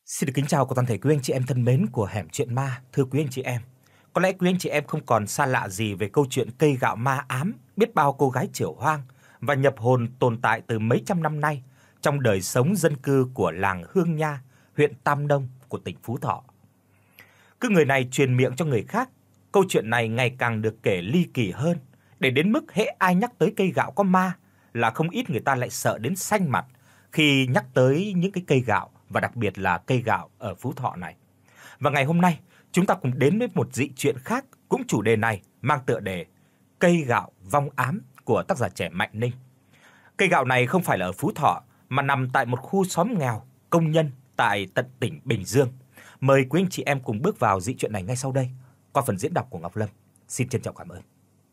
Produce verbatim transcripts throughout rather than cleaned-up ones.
Xin được kính chào của toàn thể quý anh chị em thân mến của Hẻm Chuyện Ma. Thưa quý anh chị em, có lẽ quý anh chị em không còn xa lạ gì về câu chuyện cây gạo ma ám biết bao cô gái chiểu hoang và nhập hồn tồn tại từ mấy trăm năm nay trong đời sống dân cư của làng Hương Nha, huyện Tam Nông của tỉnh Phú Thọ. Cứ người này truyền miệng cho người khác, câu chuyện này ngày càng được kể ly kỳ hơn, để đến mức hễ ai nhắc tới cây gạo có ma là không ít người ta lại sợ đến xanh mặt khi nhắc tới những cái cây gạo, và đặc biệt là cây gạo ở Phú Thọ này. Và ngày hôm nay, chúng ta cùng đến với một dị chuyện khác, cũng chủ đề này mang tựa đề Cây gạo vong ám của tác giả trẻ Mạnh Ninh. Cây gạo này không phải là ở Phú Thọ mà nằm tại một khu xóm nghèo công nhân tại tận tỉnh Bình Dương. Mời quý anh chị em cùng bước vào dị chuyện này ngay sau đây qua phần diễn đọc của Ngọc Lâm. Xin trân trọng cảm ơn.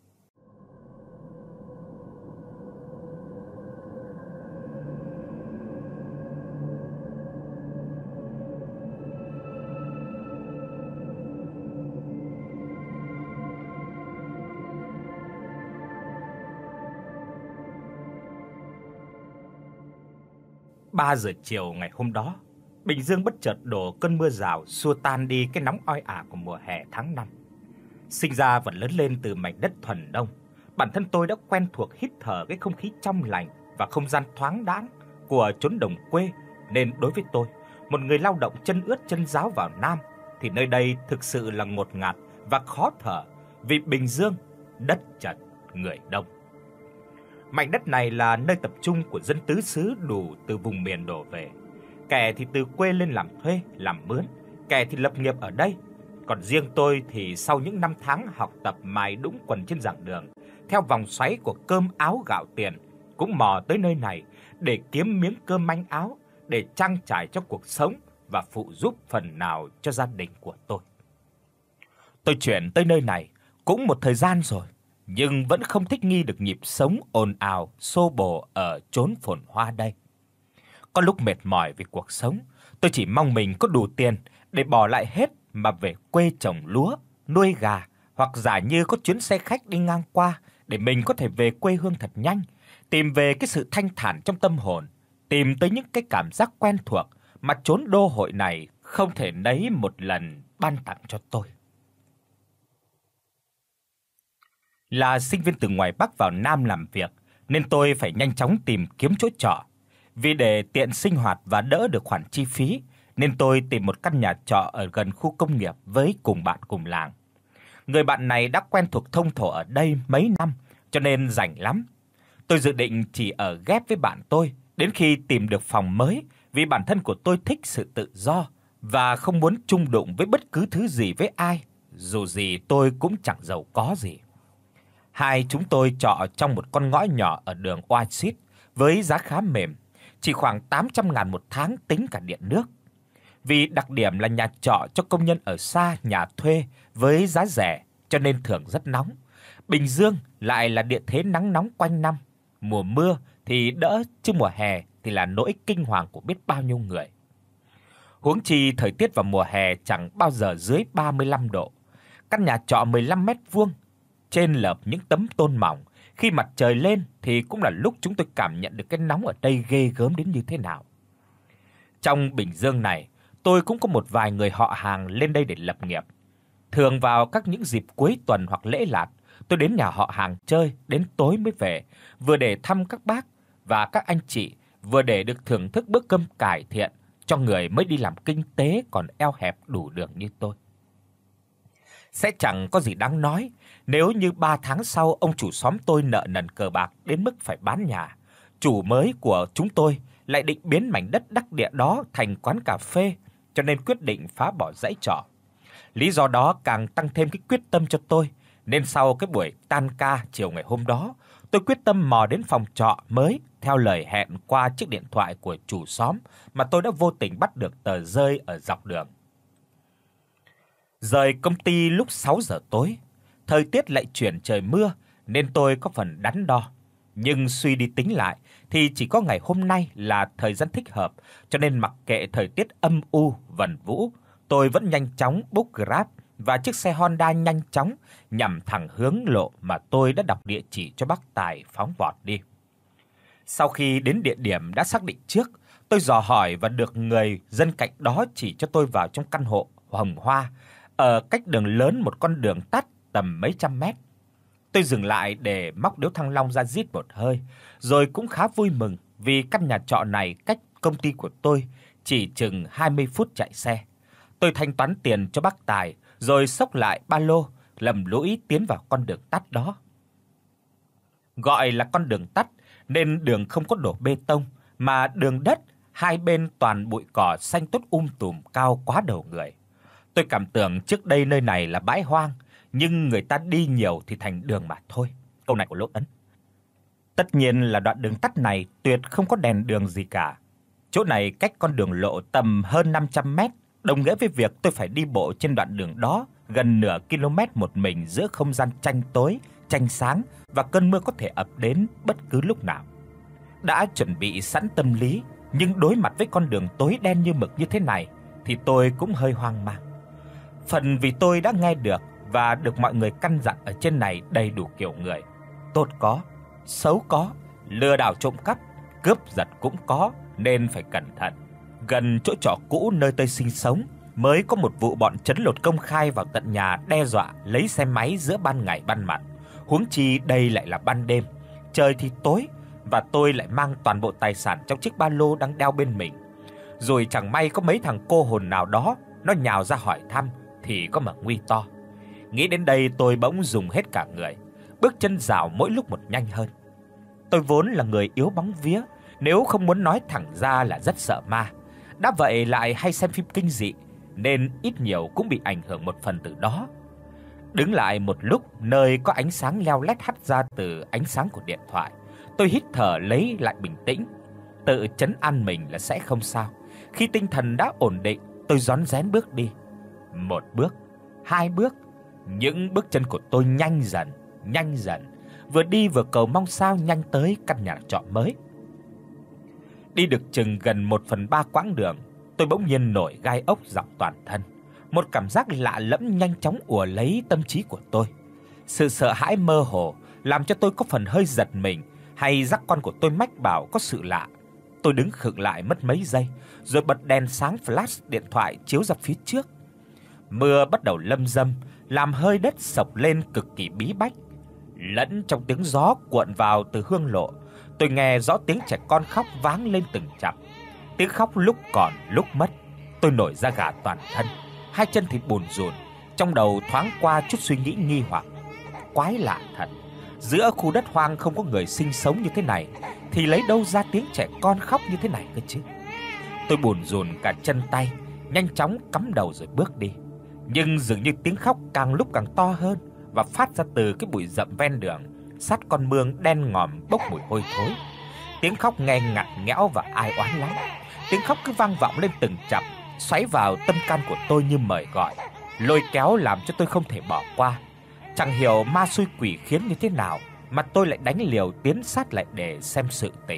ba giờ chiều ngày hôm đó, Bình Dương bất chợt đổ cơn mưa rào xua tan đi cái nóng oi ả của mùa hè tháng năm. Sinh ra và lớn lên từ mảnh đất thuần nông, bản thân tôi đã quen thuộc hít thở cái không khí trong lành và không gian thoáng đãng của chốn đồng quê, nên đối với tôi, một người lao động chân ướt chân ráo vào Nam, thì nơi đây thực sự là ngột ngạt và khó thở, vì Bình Dương đất chật người đông. Mảnh đất này là nơi tập trung của dân tứ xứ đủ từ vùng miền đổ về. Kẻ thì từ quê lên làm thuê, làm mướn, kẻ thì lập nghiệp ở đây. Còn riêng tôi thì sau những năm tháng học tập mài đũng quần trên giảng đường, theo vòng xoáy của cơm áo gạo tiền, cũng mò tới nơi này để kiếm miếng cơm manh áo, để trang trải cho cuộc sống và phụ giúp phần nào cho gia đình của tôi. Tôi chuyển tới nơi này cũng một thời gian rồi, nhưng vẫn không thích nghi được nhịp sống ồn ào, xô bồ ở chốn phồn hoa đây. Có lúc mệt mỏi vì cuộc sống, tôi chỉ mong mình có đủ tiền để bỏ lại hết mà về quê trồng lúa, nuôi gà, hoặc giả như có chuyến xe khách đi ngang qua để mình có thể về quê hương thật nhanh, tìm về cái sự thanh thản trong tâm hồn, tìm tới những cái cảm giác quen thuộc mà chốn đô hội này không thể nấy một lần ban tặng cho tôi. Là sinh viên từ ngoài Bắc vào Nam làm việc, nên tôi phải nhanh chóng tìm kiếm chỗ trọ. Vì để tiện sinh hoạt và đỡ được khoản chi phí, nên tôi tìm một căn nhà trọ ở gần khu công nghiệp với cùng bạn cùng làng. Người bạn này đã quen thuộc thông thổ ở đây mấy năm, cho nên rảnh lắm. Tôi dự định chỉ ở ghép với bạn tôi đến khi tìm được phòng mới, vì bản thân của tôi thích sự tự do và không muốn chung đụng với bất cứ thứ gì với ai, dù gì tôi cũng chẳng giàu có gì. Hai chúng tôi trọ trong một con ngõ nhỏ ở đường Oasis với giá khá mềm, chỉ khoảng tám trăm ngàn một tháng tính cả điện nước. Vì đặc điểm là nhà trọ cho công nhân ở xa nhà thuê với giá rẻ, cho nên thường rất nóng. Bình Dương lại là địa thế nắng nóng quanh năm, mùa mưa thì đỡ, chứ mùa hè thì là nỗi kinh hoàng của biết bao nhiêu người. Huống chi thời tiết vào mùa hè chẳng bao giờ dưới ba mươi lăm độ. Căn nhà trọ mười lăm mét vuông, trên lợp những tấm tôn mỏng, khi mặt trời lên thì cũng là lúc chúng tôi cảm nhận được cái nóng ở đây ghê gớm đến như thế nào. Trong Bình Dương này, tôi cũng có một vài người họ hàng lên đây để lập nghiệp. Thường vào các những dịp cuối tuần hoặc lễ lạt, tôi đến nhà họ hàng chơi đến tối mới về, vừa để thăm các bác và các anh chị, vừa để được thưởng thức bữa cơm cải thiện cho người mới đi làm kinh tế còn eo hẹp đủ đường như tôi. Sẽ chẳng có gì đáng nói nếu như ba tháng sau ông chủ xóm tôi nợ nần cờ bạc đến mức phải bán nhà. Chủ mới của chúng tôi lại định biến mảnh đất đắc địa đó thành quán cà phê, cho nên quyết định phá bỏ dãy trọ. Lý do đó càng tăng thêm cái quyết tâm cho tôi, nên sau cái buổi tan ca chiều ngày hôm đó, tôi quyết tâm mò đến phòng trọ mới theo lời hẹn qua chiếc điện thoại của chủ xóm mà tôi đã vô tình bắt được tờ rơi ở dọc đường. Rời công ty lúc sáu giờ tối, thời tiết lại chuyển trời mưa nên tôi có phần đắn đo. Nhưng suy đi tính lại thì chỉ có ngày hôm nay là thời gian thích hợp, cho nên mặc kệ thời tiết âm u vần vũ, tôi vẫn nhanh chóng book Grab và chiếc xe Honda nhanh chóng nhằm thẳng hướng lộ mà tôi đã đọc địa chỉ cho bác Tài phóng vọt đi. Sau khi đến địa điểm đã xác định trước, tôi Tôi dò hỏi và được người dân cạnh đó chỉ cho tôi vào trong căn hộ hồng hoa ở cách đường lớn một con đường tắt tầm mấy trăm mét. Tôi dừng lại để móc điếu thăng long ra rít một hơi, rồi cũng khá vui mừng vì căn nhà trọ này cách công ty của tôi chỉ chừng hai mươi phút chạy xe. Tôi thanh toán tiền cho bác Tài rồi xốc lại ba lô, lầm lũi tiến vào con đường tắt đó. Gọi là con đường tắt nên đường không có đổ bê tông mà đường đất, hai bên toàn bụi cỏ xanh tốt um tùm cao quá đầu người. Tôi cảm tưởng trước đây nơi này là bãi hoang, nhưng người ta đi nhiều thì thành đường mà thôi. Câu này của Lỗ Ấn. Tất nhiên là đoạn đường tắt này tuyệt không có đèn đường gì cả. Chỗ này cách con đường lộ tầm hơn năm trăm mét, đồng nghĩa với việc tôi phải đi bộ trên đoạn đường đó gần nửa km một mình giữa không gian tranh tối, tranh sáng và cơn mưa có thể ập đến bất cứ lúc nào. Đã chuẩn bị sẵn tâm lý, nhưng đối mặt với con đường tối đen như mực như thế này thì tôi cũng hơi hoang mang. Phần vì tôi đã nghe được và được mọi người căn dặn ở trên này đầy đủ kiểu người, tốt có, xấu có, lừa đảo trộm cắp, cướp giật cũng có nên phải cẩn thận. Gần chỗ trọ cũ nơi tôi sinh sống mới có một vụ bọn trấn lột công khai vào tận nhà đe dọa lấy xe máy giữa ban ngày ban mặt, huống chi đây lại là ban đêm, trời thì tối và tôi lại mang toàn bộ tài sản trong chiếc ba lô đang đeo bên mình. Rồi chẳng may có mấy thằng cô hồn nào đó nó nhào ra hỏi thăm thì có mà nguy to. Nghĩ đến đây tôi bỗng dùng hết cả người, bước chân dạo mỗi lúc một nhanh hơn. Tôi vốn là người yếu bóng vía, nếu không muốn nói thẳng ra là rất sợ ma. Đã vậy lại hay xem phim kinh dị nên ít nhiều cũng bị ảnh hưởng một phần từ đó. Đứng lại một lúc nơi có ánh sáng leo lét hắt ra từ ánh sáng của điện thoại, tôi hít thở lấy lại bình tĩnh, tự trấn an mình là sẽ không sao. Khi tinh thần đã ổn định, tôi rón rén bước đi. Một bước, hai bước, những bước chân của tôi nhanh dần, nhanh dần, vừa đi vừa cầu mong sao nhanh tới căn nhà trọ mới. Đi được chừng gần một phần ba quãng đường, tôi bỗng nhiên nổi gai ốc dọc toàn thân. Một cảm giác lạ lẫm nhanh chóng ùa lấy tâm trí của tôi. Sự sợ hãi mơ hồ làm cho tôi có phần hơi giật mình, hay giác quan của tôi mách bảo có sự lạ. Tôi đứng khựng lại mất mấy giây, rồi bật đèn sáng flash điện thoại chiếu ra phía trước. Mưa bắt đầu lâm râm, làm hơi đất sộc lên cực kỳ bí bách. Lẫn trong tiếng gió cuộn vào từ hương lộ, tôi nghe rõ tiếng trẻ con khóc vang lên từng chập. Tiếng khóc lúc còn lúc mất. Tôi nổi da gà toàn thân, hai chân thì bùn rùn, trong đầu thoáng qua chút suy nghĩ nghi hoặc. Quái lạ thật, giữa khu đất hoang không có người sinh sống như thế này thì lấy đâu ra tiếng trẻ con khóc như thế này cơ chứ. Tôi bùn rùn cả chân tay, nhanh chóng cắm đầu rồi bước đi. Nhưng dường như tiếng khóc càng lúc càng to hơn và phát ra từ cái bụi rậm ven đường, sát con mương đen ngòm bốc mùi hôi thối. Tiếng khóc nghe ngặt nghẽo và ai oán lắm. Tiếng khóc cứ vang vọng lên từng chập, xoáy vào tâm can của tôi như mời gọi, lôi kéo làm cho tôi không thể bỏ qua. Chẳng hiểu ma xui quỷ khiến như thế nào mà tôi lại đánh liều tiến sát lại để xem sự tình.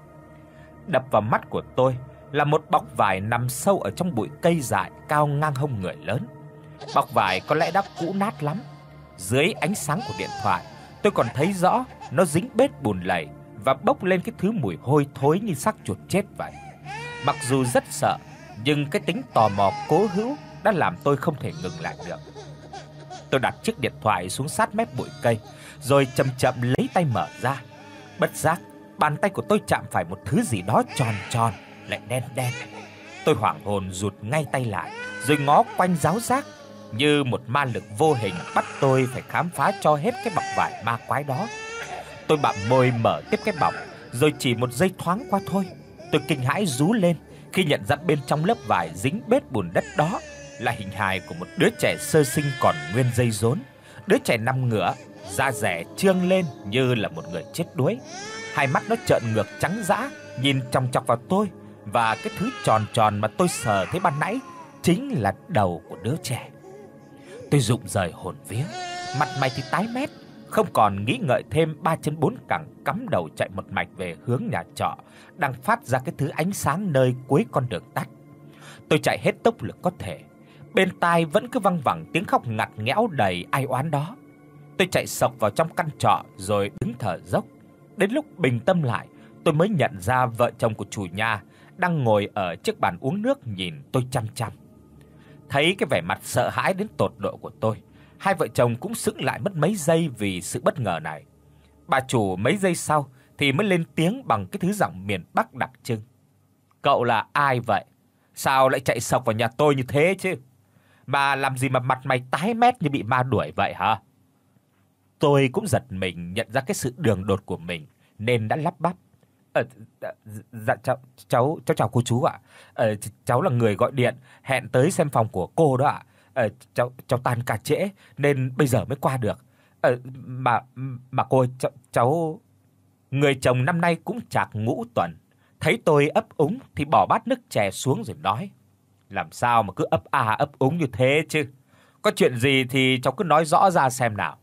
Đập vào mắt của tôi là một bọc vải nằm sâu ở trong bụi cây dại cao ngang hông người lớn. Bọc vải có lẽ đã cũ nát lắm. Dưới ánh sáng của điện thoại, tôi còn thấy rõ nó dính bết bùn lầy và bốc lên cái thứ mùi hôi thối như xác chuột chết vậy. Mặc dù rất sợ, nhưng cái tính tò mò cố hữu đã làm tôi không thể ngừng lại được. Tôi đặt chiếc điện thoại xuống sát mép bụi cây, rồi chậm chậm lấy tay mở ra. Bất giác, bàn tay của tôi chạm phải một thứ gì đó tròn tròn, lại đen đen. Tôi hoảng hồn rụt ngay tay lại, rồi ngó quanh ráo rác, như một ma lực vô hình bắt tôi phải khám phá cho hết cái bọc vải ma quái đó. Tôi bặm môi mở tiếp cái bọc, rồi chỉ một giây thoáng qua thôi, tôi kinh hãi rú lên khi nhận ra bên trong lớp vải dính bết bùn đất đó là hình hài của một đứa trẻ sơ sinh còn nguyên dây rốn. Đứa trẻ nằm ngửa, da dẻ trương lên như là một người chết đuối. Hai mắt nó trợn ngược trắng dã, nhìn chòng chọc vào tôi, và cái thứ tròn tròn mà tôi sờ thấy ban nãy chính là đầu của đứa trẻ. Tôi rụng rời hồn vía, mặt mày thì tái mét, không còn nghĩ ngợi thêm, ba chân bốn cẳng cắm đầu chạy một mạch về hướng nhà trọ đang phát ra cái thứ ánh sáng nơi cuối con đường tắt. Tôi chạy hết tốc lực có thể, bên tai vẫn cứ văng vẳng tiếng khóc ngặt nghẽo đầy ai oán đó. Tôi chạy sộc vào trong căn trọ rồi đứng thở dốc. Đến lúc bình tâm lại, tôi mới nhận ra vợ chồng của chủ nhà đang ngồi ở chiếc bàn uống nước nhìn tôi chăm chăm. Thấy cái vẻ mặt sợ hãi đến tột độ của tôi, hai vợ chồng cũng sững lại mất mấy giây vì sự bất ngờ này. Bà chủ mấy giây sau thì mới lên tiếng bằng cái thứ giọng miền Bắc đặc trưng. "Cậu là ai vậy? Sao lại chạy sộc vào nhà tôi như thế chứ? Mà làm gì mà mặt mày tái mét như bị ma đuổi vậy hả?" Tôi cũng giật mình nhận ra cái sự đường đột của mình nên đã lắp bắp. "Ờ dạ cháu cháu cháu chào cô chú ạ. Ờ cháu là người gọi điện hẹn tới xem phòng của cô đó ạ. Ờ cháu cháu tan ca trễ nên bây giờ mới qua được. Ờ mà mà cô ơi, cháu, cháu..." Người chồng năm nay cũng chạc ngũ tuần, thấy tôi ấp úng thì bỏ bát nước chè xuống rồi nói: "Làm sao mà cứ ấp a ấp úng như thế chứ? Có chuyện gì thì cháu cứ nói rõ ra xem nào."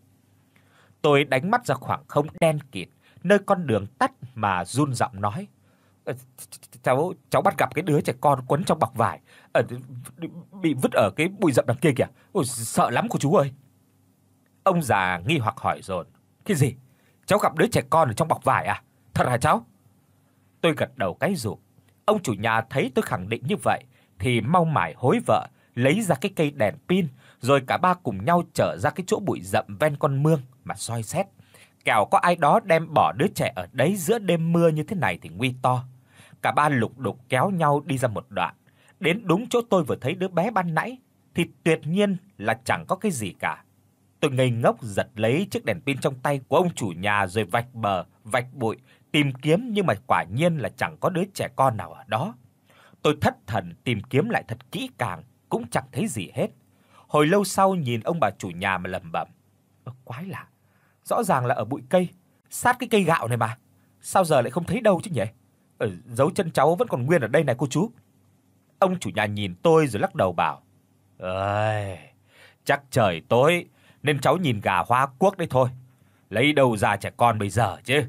Tôi đánh mắt ra khoảng không đen kịt nơi con đường tắt mà run giọng nói: "Ờ, cháu cháu bắt gặp cái đứa trẻ con quấn trong bọc vải, ở bị vứt ở cái bụi rậm đằng kia kìa. Ôi sợ lắm cô chú ơi." Ông già nghi hoặc hỏi dồn: "Cái gì? Cháu gặp đứa trẻ con ở trong bọc vải à? Thật hả cháu?" Tôi gật đầu cái rụp. Ông chủ nhà thấy tôi khẳng định như vậy thì mau mải hối vợ lấy ra cái cây đèn pin, rồi cả ba cùng nhau trở ra cái chỗ bụi rậm ven con mương mà soi xét. Kẻo có ai đó đem bỏ đứa trẻ ở đấy giữa đêm mưa như thế này thì nguy to. Cả ba lục đục kéo nhau đi ra một đoạn, đến đúng chỗ tôi vừa thấy đứa bé ban nãy thì tuyệt nhiên là chẳng có cái gì cả. Tôi ngây ngốc giật lấy chiếc đèn pin trong tay của ông chủ nhà rồi vạch bờ, vạch bụi tìm kiếm, nhưng mà quả nhiên là chẳng có đứa trẻ con nào ở đó. Tôi thất thần tìm kiếm lại thật kỹ càng cũng chẳng thấy gì hết. Hồi lâu sau nhìn ông bà chủ nhà mà lẩm bẩm: "Ơ quái lạ, rõ ràng là ở bụi cây, sát cái cây gạo này mà, sao giờ lại không thấy đâu chứ nhỉ? Ở dấu chân cháu vẫn còn nguyên ở đây này cô chú." Ông chủ nhà nhìn tôi rồi lắc đầu bảo: "Ơi, chắc trời tối nên cháu nhìn gà hóa quốc đấy thôi. Lấy đâu ra trẻ con bây giờ chứ?"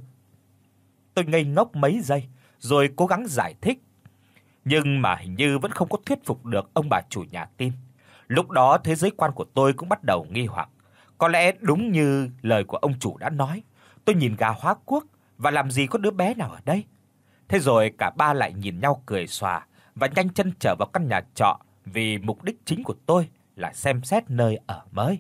Tôi ngây ngốc mấy giây rồi cố gắng giải thích, nhưng mà hình như vẫn không có thuyết phục được ông bà chủ nhà tin. Lúc đó thế giới quan của tôi cũng bắt đầu nghi hoặc. Có lẽ đúng như lời của ông chủ đã nói, tôi nhìn gà hóa quốc và làm gì có đứa bé nào ở đây. Thế rồi cả ba lại nhìn nhau cười xòa và nhanh chân trở vào căn nhà trọ vì mục đích chính của tôi là xem xét nơi ở mới.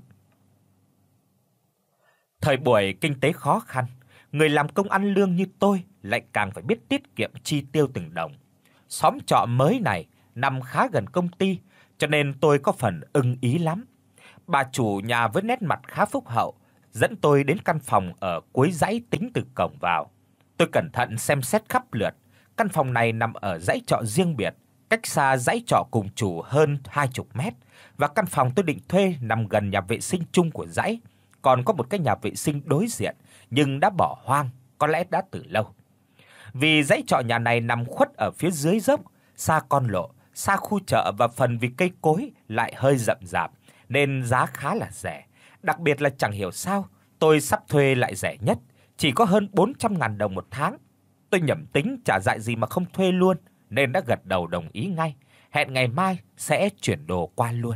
Thời buổi kinh tế khó khăn, người làm công ăn lương như tôi lại càng phải biết tiết kiệm chi tiêu từng đồng. Xóm trọ mới này nằm khá gần công ty, cho nên tôi có phần ưng ý lắm. Bà chủ nhà với nét mặt khá phúc hậu dẫn tôi đến căn phòng ở cuối dãy tính từ cổng vào. Tôi cẩn thận xem xét khắp lượt. Căn phòng này nằm ở dãy trọ riêng biệt, cách xa dãy trọ cùng chủ hơn hai mươi mét, và căn phòng tôi định thuê nằm gần nhà vệ sinh chung của dãy. Còn có một cái nhà vệ sinh đối diện nhưng đã bỏ hoang, có lẽ đã từ lâu. Vì dãy trọ nhà này nằm khuất ở phía dưới dốc, xa con lộ, xa khu chợ và phần vì cây cối lại hơi rậm rạp nên giá khá là rẻ. Đặc biệt là chẳng hiểu sao, tôi sắp thuê lại rẻ nhất, chỉ có hơn bốn trăm ngàn đồng một tháng. Tôi nhẩm tính chả dại gì mà không thuê luôn nên đã gật đầu đồng ý ngay, hẹn ngày mai sẽ chuyển đồ qua luôn.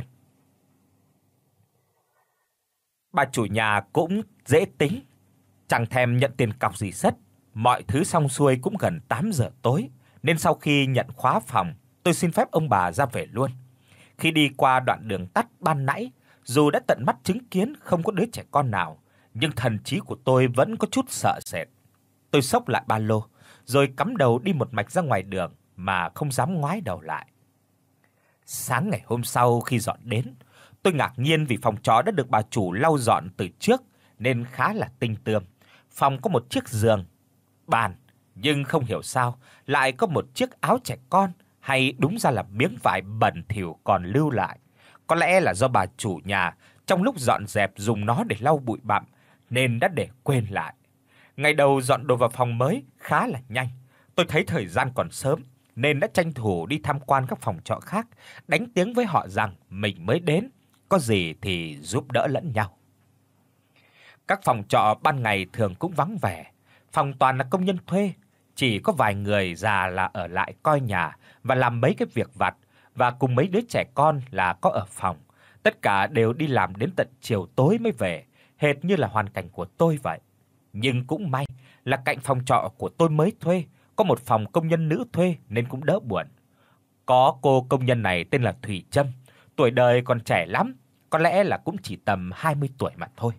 Bà chủ nhà cũng dễ tính, chẳng thèm nhận tiền cọc gì hết. Mọi thứ xong xuôi cũng gần tám giờ tối, nên sau khi nhận khóa phòng, tôi xin phép ông bà ra về luôn. Khi đi qua đoạn đường tắt ban nãy, dù đã tận mắt chứng kiến không có đứa trẻ con nào, nhưng thần trí của tôi vẫn có chút sợ sệt. Tôi xốc lại ba lô, rồi cắm đầu đi một mạch ra ngoài đường mà không dám ngoái đầu lại. Sáng ngày hôm sau khi dọn đến, tôi ngạc nhiên vì phòng trọ đã được bà chủ lau dọn từ trước nên khá là tinh tươm. Phòng có một chiếc giường, bàn, nhưng không hiểu sao lại có một chiếc áo trẻ con, hay đúng ra là miếng vải bẩn thỉu còn lưu lại. Có lẽ là do bà chủ nhà trong lúc dọn dẹp dùng nó để lau bụi bặm nên đã để quên lại. Ngày đầu dọn đồ vào phòng mới khá là nhanh. Tôi thấy thời gian còn sớm nên đã tranh thủ đi tham quan các phòng trọ khác, đánh tiếng với họ rằng mình mới đến, có gì thì giúp đỡ lẫn nhau. Các phòng trọ ban ngày thường cũng vắng vẻ, phòng toàn là công nhân thuê, chỉ có vài người già là ở lại coi nhà và làm mấy cái việc vặt, và cùng mấy đứa trẻ con là có ở phòng. Tất cả đều đi làm đến tận chiều tối mới về, hệt như là hoàn cảnh của tôi vậy. Nhưng cũng may là cạnh phòng trọ của tôi mới thuê có một phòng công nhân nữ thuê nên cũng đỡ buồn. Có cô công nhân này tên là Thủy Trâm, tuổi đời còn trẻ lắm, có lẽ là cũng chỉ tầm hai mươi tuổi mà thôi.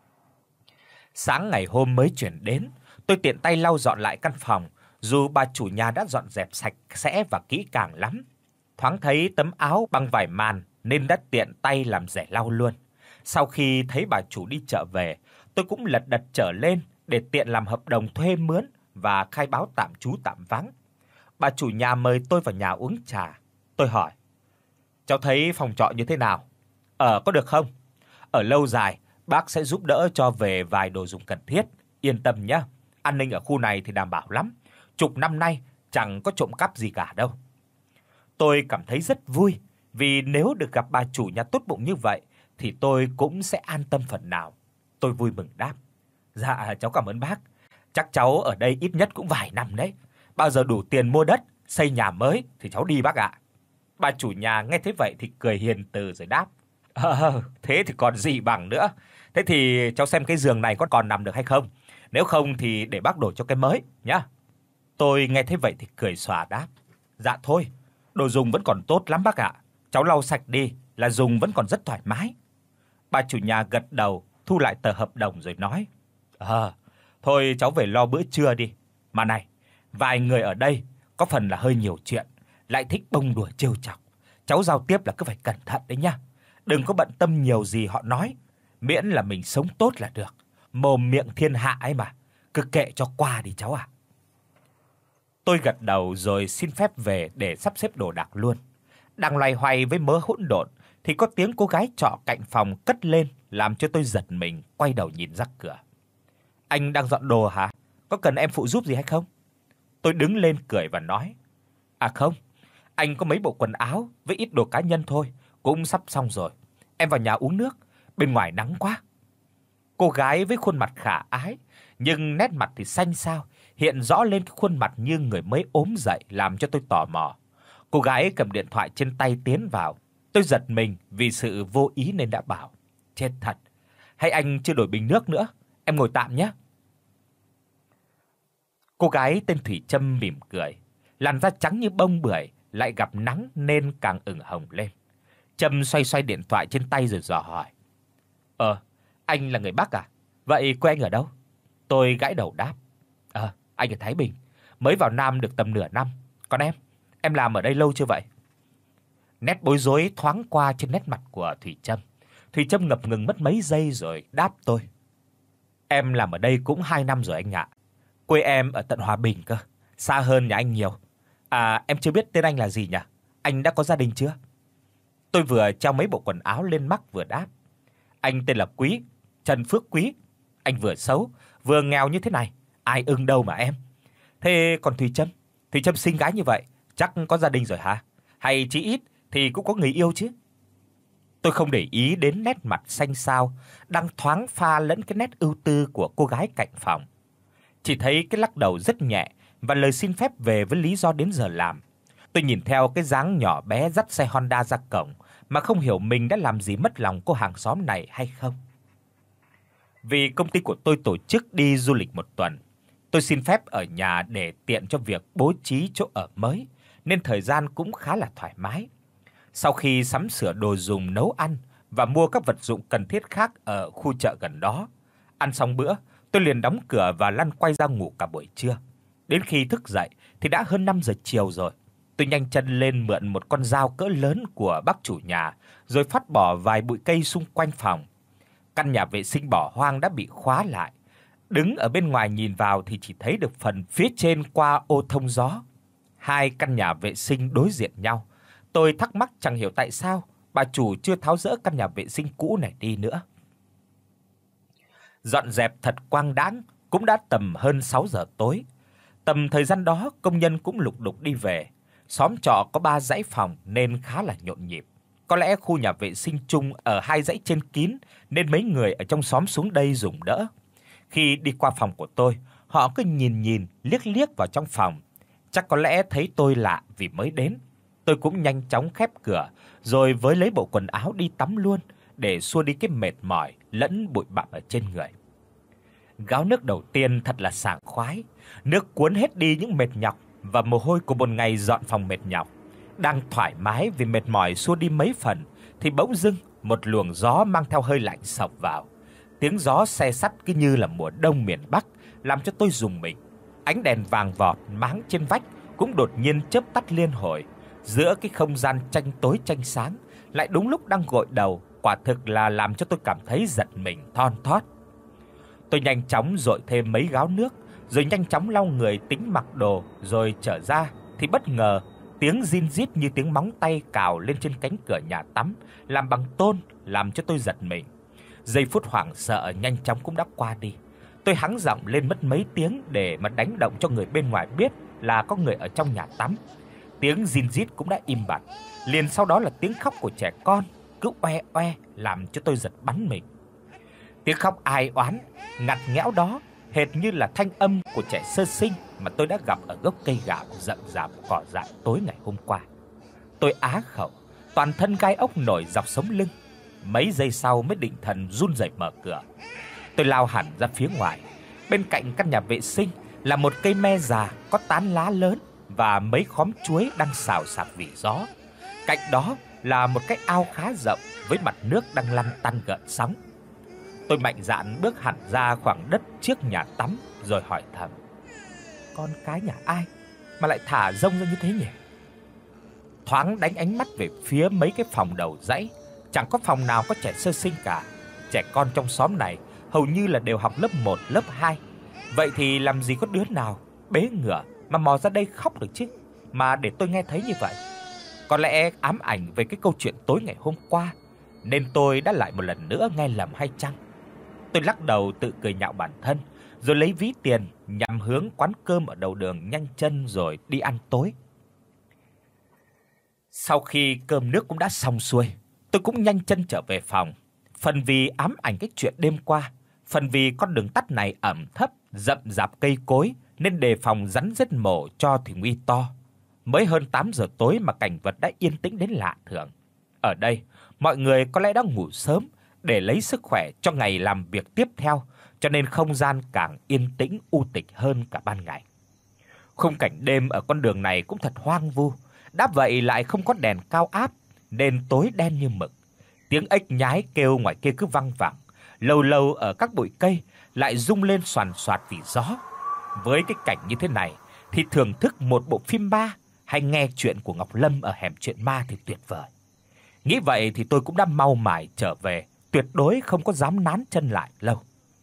Sáng ngày hôm mới chuyển đến, tôi tiện tay lau dọn lại căn phòng, dù bà chủ nhà đã dọn dẹp sạch sẽ và kỹ càng lắm. Thoáng thấy tấm áo băng vải màn nên đã tiện tay làm rẻ lau luôn. Sau khi thấy bà chủ đi chợ về, tôi cũng lật đật trở lên để tiện làm hợp đồng thuê mướn và khai báo tạm trú tạm vắng. Bà chủ nhà mời tôi vào nhà uống trà. Tôi hỏi: "Cháu thấy phòng trọ như thế nào? Ở có được không? Ở lâu dài, bác sẽ giúp đỡ cho về vài đồ dùng cần thiết, yên tâm nhé. An ninh ở khu này thì đảm bảo lắm. Chục năm nay chẳng có trộm cắp gì cả đâu." Tôi cảm thấy rất vui, vì nếu được gặp bà chủ nhà tốt bụng như vậy thì tôi cũng sẽ an tâm phần nào. Tôi vui mừng đáp: "Dạ, cháu cảm ơn bác. Chắc cháu ở đây ít nhất cũng vài năm đấy. Bao giờ đủ tiền mua đất, xây nhà mới thì cháu đi bác ạ." Bà chủ nhà nghe thế vậy thì cười hiền từ rồi đáp: "Ờ, thế thì còn gì bằng nữa. Thế thì cháu xem cái giường này có còn nằm được hay không? Nếu không thì để bác đổi cho cái mới nhá." Tôi nghe thế vậy thì cười xòa đáp: "Dạ thôi, đồ dùng vẫn còn tốt lắm bác ạ. Cháu lau sạch đi là dùng vẫn còn rất thoải mái." Bà chủ nhà gật đầu, thu lại tờ hợp đồng rồi nói: "Ờ, thôi cháu về lo bữa trưa đi. Mà này, vài người ở đây có phần là hơi nhiều chuyện, lại thích bông đùa trêu chọc. Cháu giao tiếp là cứ phải cẩn thận đấy nhá. Đừng có bận tâm nhiều gì họ nói, miễn là mình sống tốt là được. Mồm miệng thiên hạ ấy mà, cứ kệ cho qua đi cháu ạ." Tôi gật đầu rồi xin phép về để sắp xếp đồ đạc luôn. Đang loay hoay với mớ hỗn độn thì có tiếng cô gái trọ cạnh phòng cất lên, làm cho tôi giật mình quay đầu nhìn ra cửa. "Anh đang dọn đồ hả? Có cần em phụ giúp gì hay không?" Tôi đứng lên cười và nói: "À không, anh có mấy bộ quần áo với ít đồ cá nhân thôi, cũng sắp xong rồi. Em vào nhà uống nước, bên ngoài nắng quá." Cô gái với khuôn mặt khả ái, nhưng nét mặt thì xanh xao, hiện rõ lên cái khuôn mặt như người mới ốm dậy làm cho tôi tò mò. Cô gái cầm điện thoại trên tay tiến vào. Tôi giật mình vì sự vô ý nên đã bảo: "Chết thật, hay anh chưa đổi bình nước nữa, em ngồi tạm nhé." Cô gái tên Thủy Trâm mỉm cười, làn da trắng như bông bưởi, lại gặp nắng nên càng ửng hồng lên. Trâm xoay xoay điện thoại trên tay rồi dò hỏi: "Ờ, anh là người Bắc à? Vậy quê anh ở đâu?" Tôi gãi đầu đáp: "Ờ, anh ở Thái Bình, mới vào Nam được tầm nửa năm. Còn em, em làm ở đây lâu chưa vậy?" Nét bối rối thoáng qua trên nét mặt của Thủy Trâm. Thủy Trâm ngập ngừng mất mấy giây rồi đáp tôi: "Em làm ở đây cũng hai năm rồi anh ạ. Quê em ở tận Hòa Bình cơ, xa hơn nhà anh nhiều. À, em chưa biết tên anh là gì nhỉ? Anh đã có gia đình chưa?" Tôi vừa treo mấy bộ quần áo lên mắc vừa đáp: "Anh tên là Quý, Trần Phước Quý. Anh vừa xấu, vừa nghèo như thế này, ai ưng đâu mà em. Thế còn Thùy Trâm, Thùy Trâm xinh gái như vậy, chắc có gia đình rồi hả? Hay chí ít thì cũng có người yêu chứ?" Tôi không để ý đến nét mặt xanh xao đang thoáng pha lẫn cái nét ưu tư của cô gái cạnh phòng. Chỉ thấy cái lắc đầu rất nhẹ và lời xin phép về với lý do đến giờ làm. Tôi nhìn theo cái dáng nhỏ bé dắt xe Honda ra cổng mà không hiểu mình đã làm gì mất lòng cô hàng xóm này hay không. Vì công ty của tôi tổ chức đi du lịch một tuần, tôi xin phép ở nhà để tiện cho việc bố trí chỗ ở mới, nên thời gian cũng khá là thoải mái. Sau khi sắm sửa đồ dùng nấu ăn và mua các vật dụng cần thiết khác ở khu chợ gần đó, ăn xong bữa, tôi liền đóng cửa và lăn quay ra ngủ cả buổi trưa. Đến khi thức dậy thì đã hơn năm giờ chiều rồi. Tôi nhanh chân lên mượn một con dao cỡ lớn của bác chủ nhà, rồi phắt bỏ vài bụi cây xung quanh phòng. Căn nhà vệ sinh bỏ hoang đã bị khóa lại. Đứng ở bên ngoài nhìn vào thì chỉ thấy được phần phía trên qua ô thông gió. Hai căn nhà vệ sinh đối diện nhau. Tôi thắc mắc chẳng hiểu tại sao bà chủ chưa tháo dỡ căn nhà vệ sinh cũ này đi nữa. Dọn dẹp thật quang đãng cũng đã tầm hơn sáu giờ tối. Tầm thời gian đó công nhân cũng lục đục đi về. Xóm trọ có ba dãy phòng nên khá là nhộn nhịp. Có lẽ khu nhà vệ sinh chung ở hai dãy trên kín nên mấy người ở trong xóm xuống đây dùng đỡ. Khi đi qua phòng của tôi, họ cứ nhìn nhìn, liếc liếc vào trong phòng. Chắc có lẽ thấy tôi lạ vì mới đến. Tôi cũng nhanh chóng khép cửa rồi với lấy bộ quần áo đi tắm luôn để xua đi cái mệt mỏi lẫn bụi bặm ở trên người. Gáo nước đầu tiên thật là sảng khoái, nước cuốn hết đi những mệt nhọc và mồ hôi của một ngày dọn phòng mệt nhọc. Đang thoải mái vì mệt mỏi xua đi mấy phần thì bỗng dưng một luồng gió mang theo hơi lạnh xộc vào. Tiếng gió xe sắt cứ như là mùa đông miền Bắc, làm cho tôi rùng mình. Ánh đèn vàng vọt máng trên vách cũng đột nhiên chớp tắt liên hồi. Giữa cái không gian tranh tối tranh sáng, lại đúng lúc đang gội đầu, quả thực là làm cho tôi cảm thấy giật mình thon thót. Tôi nhanh chóng dội thêm mấy gáo nước, rồi nhanh chóng lau người tính mặc đồ, rồi trở ra thì bất ngờ tiếng rin rít như tiếng móng tay cào lên trên cánh cửa nhà tắm, làm bằng tôn, làm cho tôi giật mình. Giây phút hoảng sợ nhanh chóng cũng đã qua đi. Tôi hắng giọng lên mất mấy tiếng để mà đánh động cho người bên ngoài biết là có người ở trong nhà tắm. Tiếng rin rít cũng đã im bặt, liền sau đó là tiếng khóc của trẻ con cứ oe oe làm cho tôi giật bắn mình. Tiếng khóc ai oán, ngặt nghẽo đó hệt như là thanh âm của trẻ sơ sinh mà tôi đã gặp ở gốc cây gạo rậm rạp cỏ dại tối ngày hôm qua. Tôi á khẩu, toàn thân gai ốc nổi dọc sống lưng. Mấy giây sau mới định thần run rẩy mở cửa. Tôi lao hẳn ra phía ngoài. Bên cạnh căn nhà vệ sinh là một cây me già có tán lá lớn và mấy khóm chuối đang xào xạc vì gió. Cạnh đó là một cái ao khá rộng với mặt nước đang lăn tăn gợn sóng. Tôi mạnh dạn bước hẳn ra khoảng đất trước nhà tắm rồi hỏi thầm: con cái nhà ai mà lại thả rông ra như thế nhỉ? Thoáng đánh ánh mắt về phía mấy cái phòng đầu dãy, chẳng có phòng nào có trẻ sơ sinh cả. Trẻ con trong xóm này hầu như là đều học lớp một, lớp hai. Vậy thì làm gì có đứa nào bế ngửa mà mò ra đây khóc được chứ, mà để tôi nghe thấy như vậy. Có lẽ ám ảnh về cái câu chuyện tối ngày hôm qua, nên tôi đã lại một lần nữa nghe lầm hay chăng? Tôi lắc đầu tự cười nhạo bản thân, rồi lấy ví tiền nhằm hướng quán cơm ở đầu đường nhanh chân rồi đi ăn tối. Sau khi cơm nước cũng đã xong xuôi, tôi cũng nhanh chân trở về phòng. Phần vì ám ảnh cái chuyện đêm qua, phần vì con đường tắt này ẩm thấp, rậm rạp cây cối nên đề phòng rắn rết mổ cho thì nguy to. Mới hơn tám giờ tối mà cảnh vật đã yên tĩnh đến lạ thường. Ở đây, mọi người có lẽ đã ngủ sớm để lấy sức khỏe cho ngày làm việc tiếp theo, cho nên không gian càng yên tĩnh u tịch hơn cả ban ngày. Khung cảnh đêm ở con đường này cũng thật hoang vu, đã vậy lại không có đèn cao áp nên tối đen như mực. Tiếng ếch nhái kêu ngoài kia cứ văng vẳng, lâu lâu ở các bụi cây lại rung lên xoàn xoạt vì gió. Với cái cảnh như thế này thì thưởng thức một bộ phim ma hay nghe chuyện của Ngọc Lâm ở hẻm truyện ma thì tuyệt vời. Nghĩ vậy thì tôi cũng đã mau mải trở về, tuyệt đối không có dám nán chân lại lâu.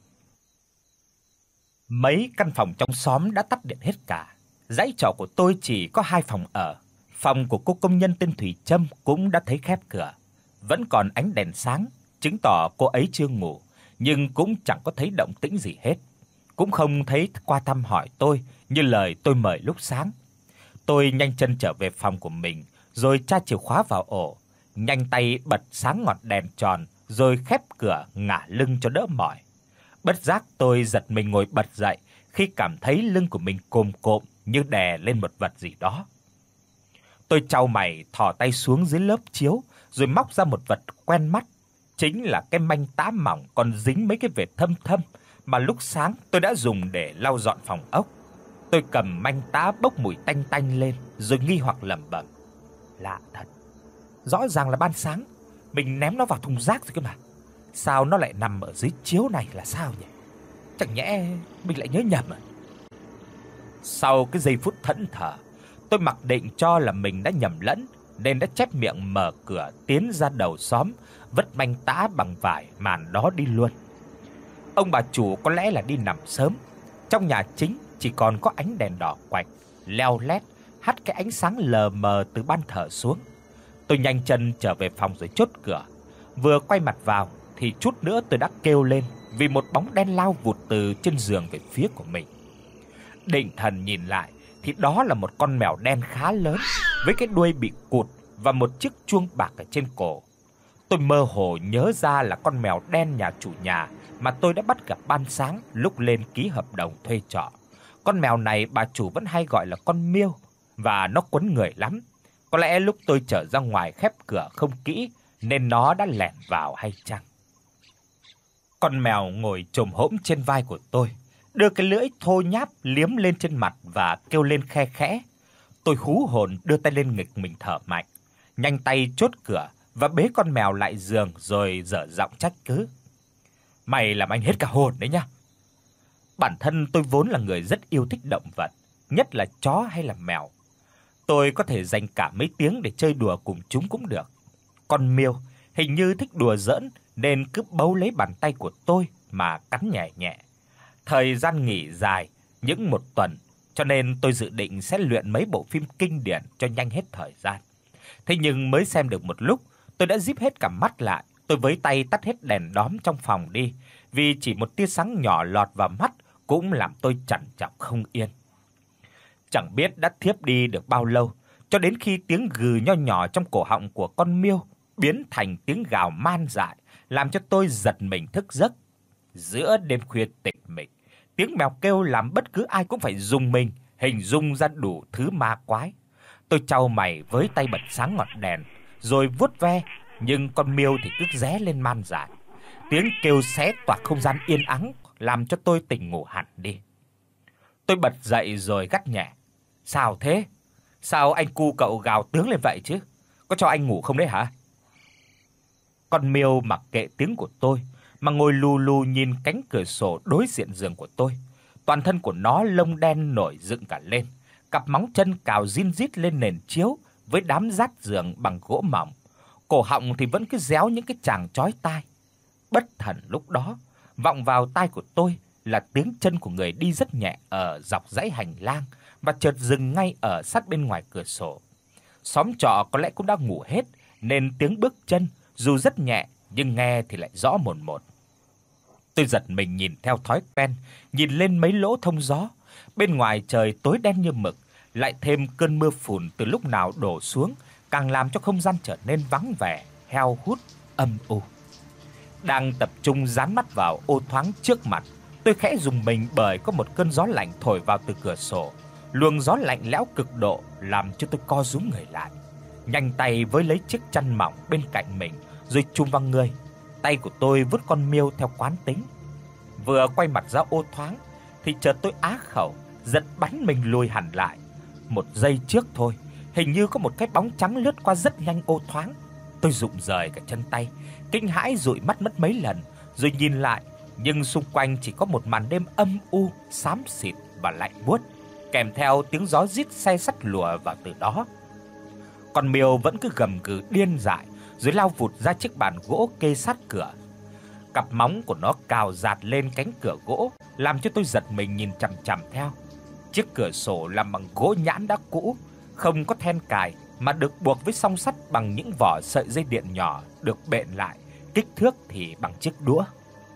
Mấy căn phòng trong xóm đã tắt điện hết cả. Dãy trọ của tôi chỉ có hai phòng ở. Phòng của cô công nhân tên Thủy Trâm cũng đã thấy khép cửa. Vẫn còn ánh đèn sáng, chứng tỏ cô ấy chưa ngủ, nhưng cũng chẳng có thấy động tĩnh gì hết. Cũng không thấy qua thăm hỏi tôi như lời tôi mời lúc sáng. Tôi nhanh chân trở về phòng của mình, rồi tra chìa khóa vào ổ, nhanh tay bật sáng ngọn đèn tròn, rồi khép cửa ngả lưng cho đỡ mỏi. Bất giác tôi giật mình ngồi bật dậy khi cảm thấy lưng của mình cồm cộm như đè lên một vật gì đó. Tôi chau mày thò tay xuống dưới lớp chiếu, rồi móc ra một vật quen mắt, chính là cái manh tã mỏng còn dính mấy cái vệt thâm thâm mà lúc sáng tôi đã dùng để lau dọn phòng ốc. Tôi cầm manh tã bốc mùi tanh tanh lên, rồi nghi hoặc lẩm bẩm: lạ thật, rõ ràng là ban sáng mình ném nó vào thùng rác rồi cơ mà, sao nó lại nằm ở dưới chiếu này là sao nhỉ? Chẳng nhẽ mình lại nhớ nhầm à? Sau cái giây phút thẫn thờ, tôi mặc định cho là mình đã nhầm lẫn nên đã chép miệng mở cửa tiến ra đầu xóm, vứt manh tã bằng vải màn đó đi luôn. Ông bà chủ có lẽ là đi nằm sớm. Trong nhà chính chỉ còn có ánh đèn đỏ quạch leo lét hắt cái ánh sáng lờ mờ từ ban thờ xuống. Tôi nhanh chân trở về phòng rồi chốt cửa. Vừa quay mặt vào thì chút nữa tôi đã kêu lên vì một bóng đen lao vụt từ trên giường về phía của mình. Định thần nhìn lại thì đó là một con mèo đen khá lớn với cái đuôi bị cụt và một chiếc chuông bạc ở trên cổ. Tôi mơ hồ nhớ ra là con mèo đen nhà chủ nhà mà tôi đã bắt gặp ban sáng lúc lên ký hợp đồng thuê trọ. Con mèo này bà chủ vẫn hay gọi là con Miêu và nó quấn người lắm. Có lẽ lúc tôi trở ra ngoài khép cửa không kỹ nên nó đã lẻn vào hay chăng? Con mèo ngồi chồm hổm trên vai của tôi, đưa cái lưỡi thô nháp liếm lên trên mặt và kêu lên khe khẽ. Tôi hú hồn đưa tay lên ngực mình thở mạnh, nhanh tay chốt cửa và bế con mèo lại giường rồi dở giọng trách cứ. Mày làm anh hết cả hồn đấy nhá. Bản thân tôi vốn là người rất yêu thích động vật, nhất là chó hay là mèo. Tôi có thể dành cả mấy tiếng để chơi đùa cùng chúng cũng được. Con Miêu hình như thích đùa giỡn nên cứ bấu lấy bàn tay của tôi mà cắn nhẹ nhẹ. Thời gian nghỉ dài, những một tuần, cho nên tôi dự định sẽ luyện mấy bộ phim kinh điển cho nhanh hết thời gian. Thế nhưng mới xem được một lúc, tôi đã díp hết cả mắt lại. Tôi với tay tắt hết đèn đóm trong phòng đi, vì chỉ một tia sáng nhỏ lọt vào mắt cũng làm tôi trằn trọc không yên. Chẳng biết đã thiếp đi được bao lâu, cho đến khi tiếng gừ nho nhỏ trong cổ họng của con Miêu biến thành tiếng gào man dại, làm cho tôi giật mình thức giấc. Giữa đêm khuya tịch mịch, tiếng mèo kêu làm bất cứ ai cũng phải rùng mình, hình dung ra đủ thứ ma quái. Tôi chau mày với tay bật sáng ngọn đèn, rồi vuốt ve, nhưng con Miêu thì cứ ré lên man dại. Tiếng kêu xé toạc không gian yên ắng, làm cho tôi tỉnh ngủ hẳn đi. Tôi bật dậy rồi gắt nhẹ. Sao thế? Sao anh cu cậu gào tướng lên vậy chứ? Có cho anh ngủ không đấy hả? Con Miêu mặc kệ tiếng của tôi mà ngồi lù lù nhìn cánh cửa sổ đối diện giường của tôi. Toàn thân của nó lông đen nổi dựng cả lên, cặp móng chân cào rin rít lên nền chiếu với đám dát giường bằng gỗ mỏng. Cổ họng thì vẫn cứ réo những cái tràng chói tai. Bất thần lúc đó, vọng vào tai của tôi là tiếng chân của người đi rất nhẹ ở dọc dãy hành lang và chợt dừng ngay ở sát bên ngoài cửa sổ. Xóm trọ có lẽ cũng đã ngủ hết nên tiếng bước chân dù rất nhẹ nhưng nghe thì lại rõ mồn một. Tôi giật mình nhìn theo thói quen, nhìn lên mấy lỗ thông gió. Bên ngoài trời tối đen như mực, lại thêm cơn mưa phùn từ lúc nào đổ xuống, càng làm cho không gian trở nên vắng vẻ, heo hút, âm u. Đang tập trung dán mắt vào ô thoáng trước mặt, tôi khẽ rùng mình bởi có một cơn gió lạnh thổi vào từ cửa sổ. Luồng gió lạnh lẽo cực độ làm cho tôi co rúm người lại. Nhanh tay với lấy chiếc chăn mỏng bên cạnh mình rồi chùm vào người. Tay của tôi vuốt con Miêu theo quán tính. Vừa quay mặt ra ô thoáng thì chợt tôi á khẩu, giật bắn mình lùi hẳn lại. Một giây trước thôi, hình như có một cái bóng trắng lướt qua rất nhanh ô thoáng. Tôi rụng rời cả chân tay, kinh hãi dụi mắt mất mấy lần, rồi nhìn lại, nhưng xung quanh chỉ có một màn đêm âm u, xám xịt và lạnh buốt, kèm theo tiếng gió rít xe sắt lùa vào từ đó. Con Miêu vẫn cứ gầm gừ điên dại, rồi lao vụt ra chiếc bàn gỗ kê sát cửa. Cặp móng của nó cào rạt lên cánh cửa gỗ, làm cho tôi giật mình nhìn chằm chằm theo. Chiếc cửa sổ làm bằng gỗ nhãn đã cũ, không có then cài mà được buộc với song sắt bằng những vỏ sợi dây điện nhỏ được bện lại, kích thước thì bằng chiếc đũa.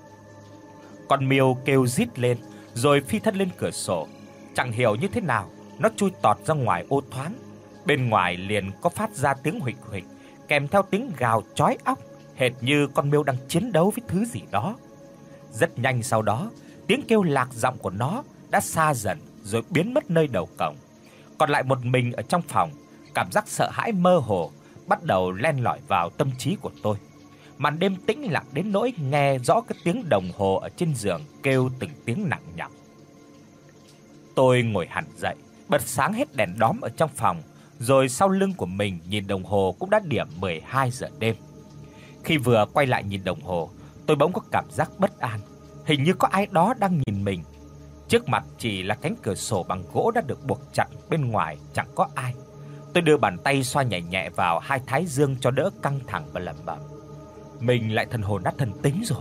Con Miêu kêu rít lên rồi phi thân lên cửa sổ. Chẳng hiểu như thế nào, nó chui tọt ra ngoài ô thoáng. Bên ngoài liền có phát ra tiếng huỵch huỵch, kèm theo tiếng gào chói óc, hệt như con Miêu đang chiến đấu với thứ gì đó. Rất nhanh sau đó, tiếng kêu lạc giọng của nó đã xa dần rồi biến mất nơi đầu cổng. Còn lại một mình ở trong phòng, cảm giác sợ hãi mơ hồ bắt đầu len lỏi vào tâm trí của tôi. Màn đêm tĩnh lặng đến nỗi nghe rõ cái tiếng đồng hồ ở trên giường kêu từng tiếng nặng nhọc. Tôi ngồi hẳn dậy, bật sáng hết đèn đóm ở trong phòng, rồi sau lưng của mình nhìn đồng hồ cũng đã điểm mười hai giờ đêm. Khi vừa quay lại nhìn đồng hồ, tôi bỗng có cảm giác bất an, hình như có ai đó đang nhìn mình. Trước mặt chỉ là cánh cửa sổ bằng gỗ đã được buộc chặt, bên ngoài chẳng có ai. Tôi đưa bàn tay xoa nhẹ nhẹ vào hai thái dương cho đỡ căng thẳng và lẩm bẩm: mình lại thần hồn nát thần tính rồi.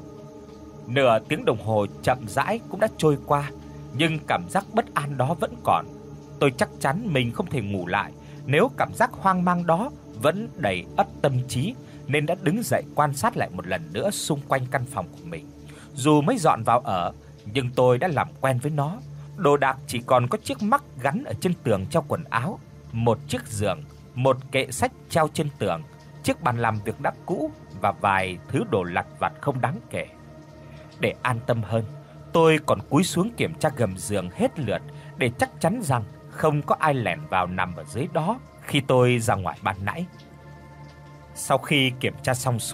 Nửa tiếng đồng hồ chậm rãi cũng đã trôi qua, nhưng cảm giác bất an đó vẫn còn. Tôi chắc chắn mình không thể ngủ lại nếu cảm giác hoang mang đó vẫn đầy ắp tâm trí, nên đã đứng dậy quan sát lại một lần nữa xung quanh căn phòng của mình. Dù mới dọn vào ở, nhưng tôi đã làm quen với nó. Đồ đạc chỉ còn có chiếc mắc gắn ở trên tường treo quần áo, một chiếc giường, một kệ sách treo trên tường, chiếc bàn làm việc đã cũ và vài thứ đồ lặt vặt không đáng kể. Để an tâm hơn, tôi còn cúi xuống kiểm tra gầm giường hết lượt để chắc chắn rằng không có ai lẻn vào nằm ở dưới đó khi tôi ra ngoài ban nãy. Sau khi kiểm tra xong xuôi,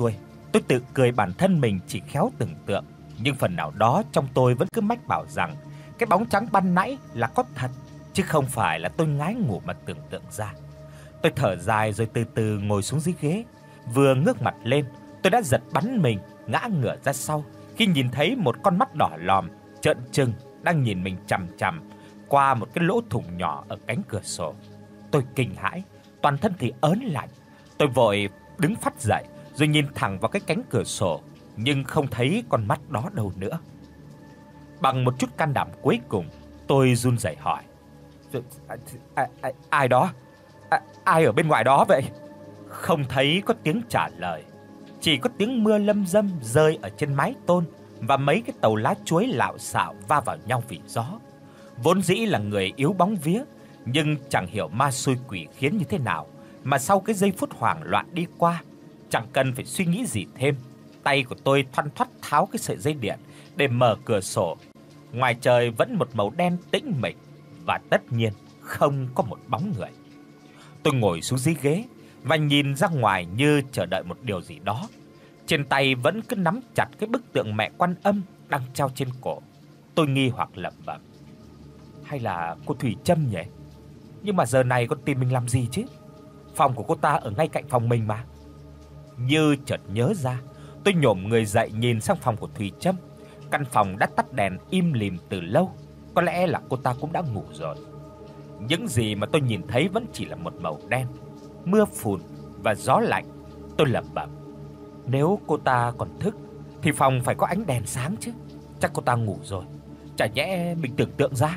Tôi tự cười bản thân mình chỉ khéo tưởng tượng, nhưng phần nào đó trong tôi vẫn cứ mách bảo rằng cái bóng trắng ban nãy là có thật, chứ không phải là tôi ngái ngủ mà tưởng tượng ra. Tôi thở dài rồi từ từ ngồi xuống dưới ghế, vừa ngước mặt lên, tôi đã giật bắn mình ngã ngửa ra sau khi nhìn thấy một con mắt đỏ lòm trợn trừng đang nhìn mình chằm chằm qua một cái lỗ thủng nhỏ ở cánh cửa sổ. Tôi kinh hãi, toàn thân thì ớn lạnh. Tôi vội đứng phắt dậy rồi nhìn thẳng vào cái cánh cửa sổ, nhưng không thấy con mắt đó đâu nữa. Bằng một chút can đảm cuối cùng, tôi run rẩy hỏi: "Ai, ai, ai đó? À, ai ở bên ngoài đó vậy?" Không thấy có tiếng trả lời, chỉ có tiếng mưa lâm râm rơi ở trên mái tôn và mấy cái tàu lá chuối lạo xạo va vào nhau vì gió. Vốn dĩ là người yếu bóng vía, nhưng chẳng hiểu ma xui quỷ khiến như thế nào mà sau cái giây phút hoảng loạn đi qua, chẳng cần phải suy nghĩ gì thêm, tay của tôi thoăn thoắt tháo cái sợi dây điện để mở cửa sổ. Ngoài trời vẫn một màu đen tĩnh mịch và tất nhiên không có một bóng người. Tôi ngồi xuống dưới ghế và nhìn ra ngoài như chờ đợi một điều gì đó. Trên tay vẫn cứ nắm chặt cái bức tượng mẹ Quan Âm đang treo trên cổ. Tôi nghi hoặc lẩm bẩm: hay là cô Thủy Trâm nhỉ? Nhưng mà giờ này con tìm mình làm gì chứ? Phòng của cô ta ở ngay cạnh phòng mình mà. Như chợt nhớ ra, tôi nhổm người dậy nhìn sang phòng của Thủy Trâm. Căn phòng đã tắt đèn im lìm từ lâu, có lẽ là cô ta cũng đã ngủ rồi. Những gì mà tôi nhìn thấy vẫn chỉ là một màu đen, mưa phùn và gió lạnh. Tôi lẩm bẩm: nếu cô ta còn thức thì phòng phải có ánh đèn sáng chứ. Chắc cô ta ngủ rồi, chả nhẽ mình tưởng tượng ra.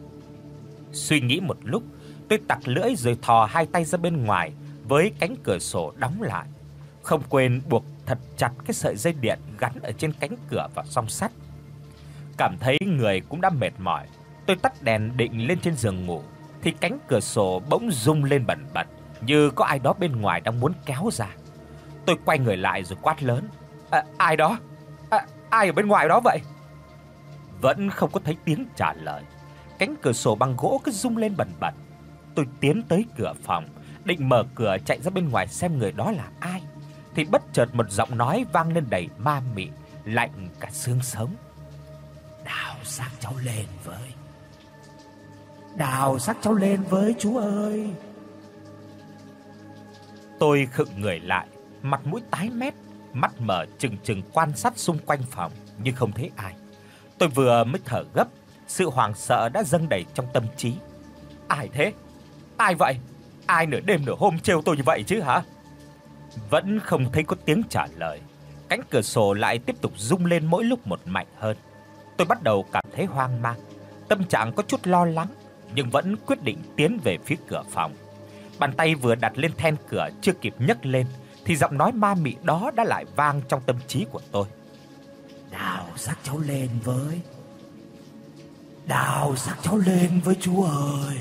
Suy nghĩ một lúc, tôi tặc lưỡi rồi thò hai tay ra bên ngoài với cánh cửa sổ đóng lại, không quên buộc thật chặt cái sợi dây điện gắn ở trên cánh cửa vào song sắt. Cảm thấy người cũng đã mệt mỏi, tôi tắt đèn định lên trên giường ngủ thì cánh cửa sổ bỗng rung lên bần bật, như có ai đó bên ngoài đang muốn kéo ra. Tôi quay người lại rồi quát lớn: À, ai đó? À, ai ở bên ngoài đó vậy? Vẫn không có thấy tiếng trả lời. Cánh cửa sổ bằng gỗ cứ rung lên bần bật. Tôi tiến tới cửa phòng, định mở cửa chạy ra bên ngoài xem người đó là ai, thì bất chợt một giọng nói vang lên đầy ma mị, lạnh cả xương sống: "Đào xác cháu lên với. Đào xác cháu lên với chú ơi." Tôi khựng người lại, mặt mũi tái mét, mắt mở trừng trừng quan sát xung quanh phòng nhưng không thấy ai. Tôi vừa mới thở gấp, sự hoảng sợ đã dâng đầy trong tâm trí. Ai thế? Ai vậy? Ai nửa đêm nửa hôm trêu tôi như vậy chứ hả? Vẫn không thấy có tiếng trả lời. Cánh cửa sổ lại tiếp tục rung lên mỗi lúc một mạnh hơn. Tôi bắt đầu cảm thấy hoang mang, tâm trạng có chút lo lắng, nhưng vẫn quyết định tiến về phía cửa phòng. Bàn tay vừa đặt lên then cửa chưa kịp nhấc lên thì giọng nói ma mị đó đã lại vang trong tâm trí của tôi: "Đào xác cháu lên với. Đào xác cháu lên với chú ơi."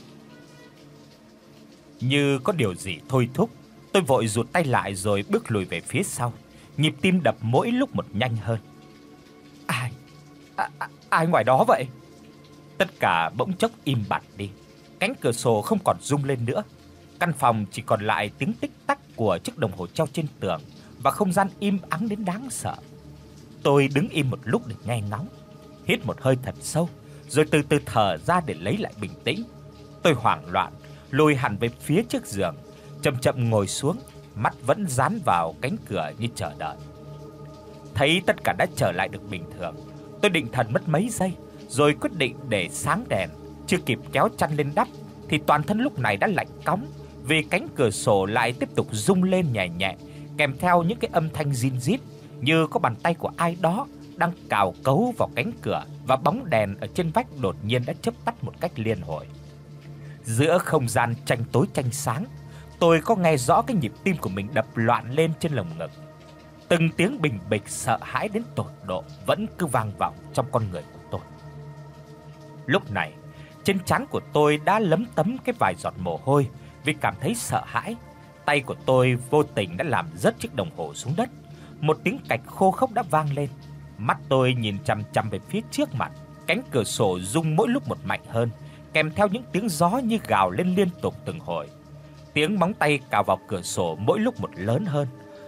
Như có điều gì thôi thúc, tôi vội rụt tay lại rồi bước lùi về phía sau, nhịp tim đập mỗi lúc một nhanh hơn. Ai? À, à, ai ngoài đó vậy? Tất cả bỗng chốc im bặt đi. Cánh cửa sổ không còn rung lên nữa. Căn phòng chỉ còn lại tiếng tích tắc của chiếc đồng hồ treo trên tường và không gian im ắng đến đáng sợ. Tôi đứng im một lúc để nghe ngóng, hít một hơi thật sâu, rồi từ từ thở ra để lấy lại bình tĩnh. Tôi hoảng loạn lùi hẳn về phía trước giường, chậm chậm ngồi xuống, mắt vẫn dán vào cánh cửa như chờ đợi. Thấy tất cả đã trở lại được bình thường, tôi định thần mất mấy giây, rồi quyết định để sáng đèn. Chưa kịp kéo chăn lên đắp thì toàn thân lúc này đã lạnh cóng, vì cánh cửa sổ lại tiếp tục rung lên nhẹ nhẹ, kèm theo những cái âm thanh rin rít như có bàn tay của ai đó đang cào cấu vào cánh cửa, và bóng đèn ở trên vách đột nhiên đã chớp tắt một cách liên hồi. Giữa không gian tranh tối tranh sáng, tôi có nghe rõ cái nhịp tim của mình đập loạn lên trên lồng ngực. Từng tiếng bình bịch sợ hãi đến tột độ vẫn cứ vang vọng trong con người của tôi. Lúc này, trên trán của tôi đã lấm tấm cái vài giọt mồ hôi vì cảm thấy sợ hãi. Tay của tôi vô tình đã làm rớt chiếc đồng hồ xuống đất. Một tiếng cạch khô khốc đã vang lên. Mắt tôi nhìn chằm chằm về phía trước mặt. Cánh cửa sổ rung mỗi lúc một mạnh hơn, kèm theo những tiếng gió như gào lên liên tục từng hồi. Tiếng móng tay cào vào cửa sổ mỗi lúc một lớn hơn.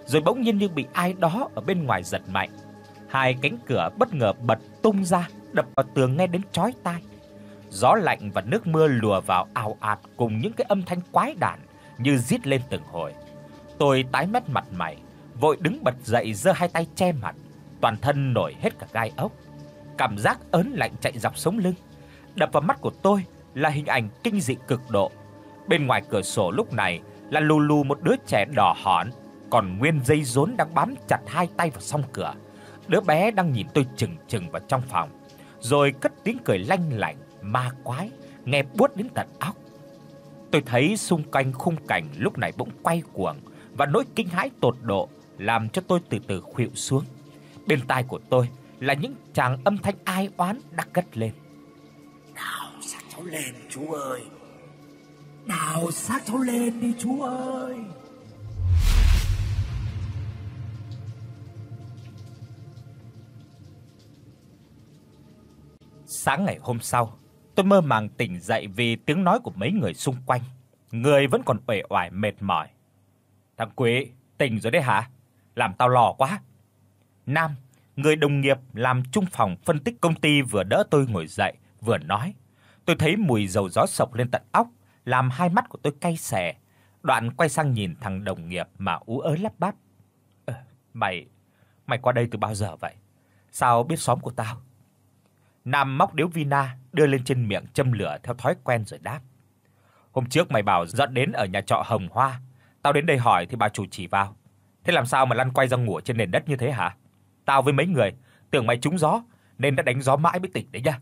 rồi bỗng nhiên như bị ai đó ở bên ngoài giật mạnh. Hai cánh cửa bất ngờ bật tung ra, đập vào tường nghe đến chói tai. Gió lạnh và nước mưa lùa vào ào ạt cùng những cái âm thanh quái đản như rít lên từng hồi. Tôi tái mét mặt mày, vội đứng bật dậy giơ hai tay che mặt, toàn thân nổi hết cả gai ốc. Cảm giác ớn lạnh chạy dọc sống lưng. Đập vào mắt của tôi là hình ảnh kinh dị cực độ. Bên ngoài cửa sổ lúc này là lù lù một đứa trẻ đỏ hỏn, còn nguyên dây rốn đang bám chặt hai tay vào song cửa. Đứa bé đang nhìn tôi chừng chừng vào trong phòng, rồi cất tiếng cười lanh lảnh ma quái, nghe buốt đến tận óc. Tôi thấy xung quanh khung cảnh lúc này bỗng quay cuồng, và nỗi kinh hãi tột độ làm cho tôi từ từ khuỵu xuống. Bên tai của tôi là những tràng âm thanh ai oán đã cất lên. Đào xác cháu lên chú ơi. Đào xác cháu lên đi chú ơi. Sáng ngày hôm sau, tôi mơ màng tỉnh dậy vì tiếng nói của mấy người xung quanh. Người vẫn còn uể oải mệt mỏi. Thằng Quý, tỉnh rồi đấy hả? Làm tao lo quá. Nam, người đồng nghiệp làm chung phòng phân tích công ty vừa đỡ tôi ngồi dậy, vừa nói. Tôi thấy mùi dầu gió sộc lên tận óc, làm hai mắt của tôi cay xè. Đoạn quay sang nhìn thằng đồng nghiệp mà ú ớ lắp bắp. Ờ, mày, mày qua đây từ bao giờ vậy? Sao biết xóm của tao? Nam móc điếu vina đưa lên trên miệng châm lửa theo thói quen rồi đáp. Hôm trước mày bảo dọn đến ở nhà trọ Hồng Hoa, tao đến đây hỏi thì bà chủ chỉ vào. Thế làm sao mà lăn quay ra ngủ trên nền đất như thế hả? Tao với mấy người tưởng mày trúng gió nên đã đánh gió mãi mới tỉnh đấy nha.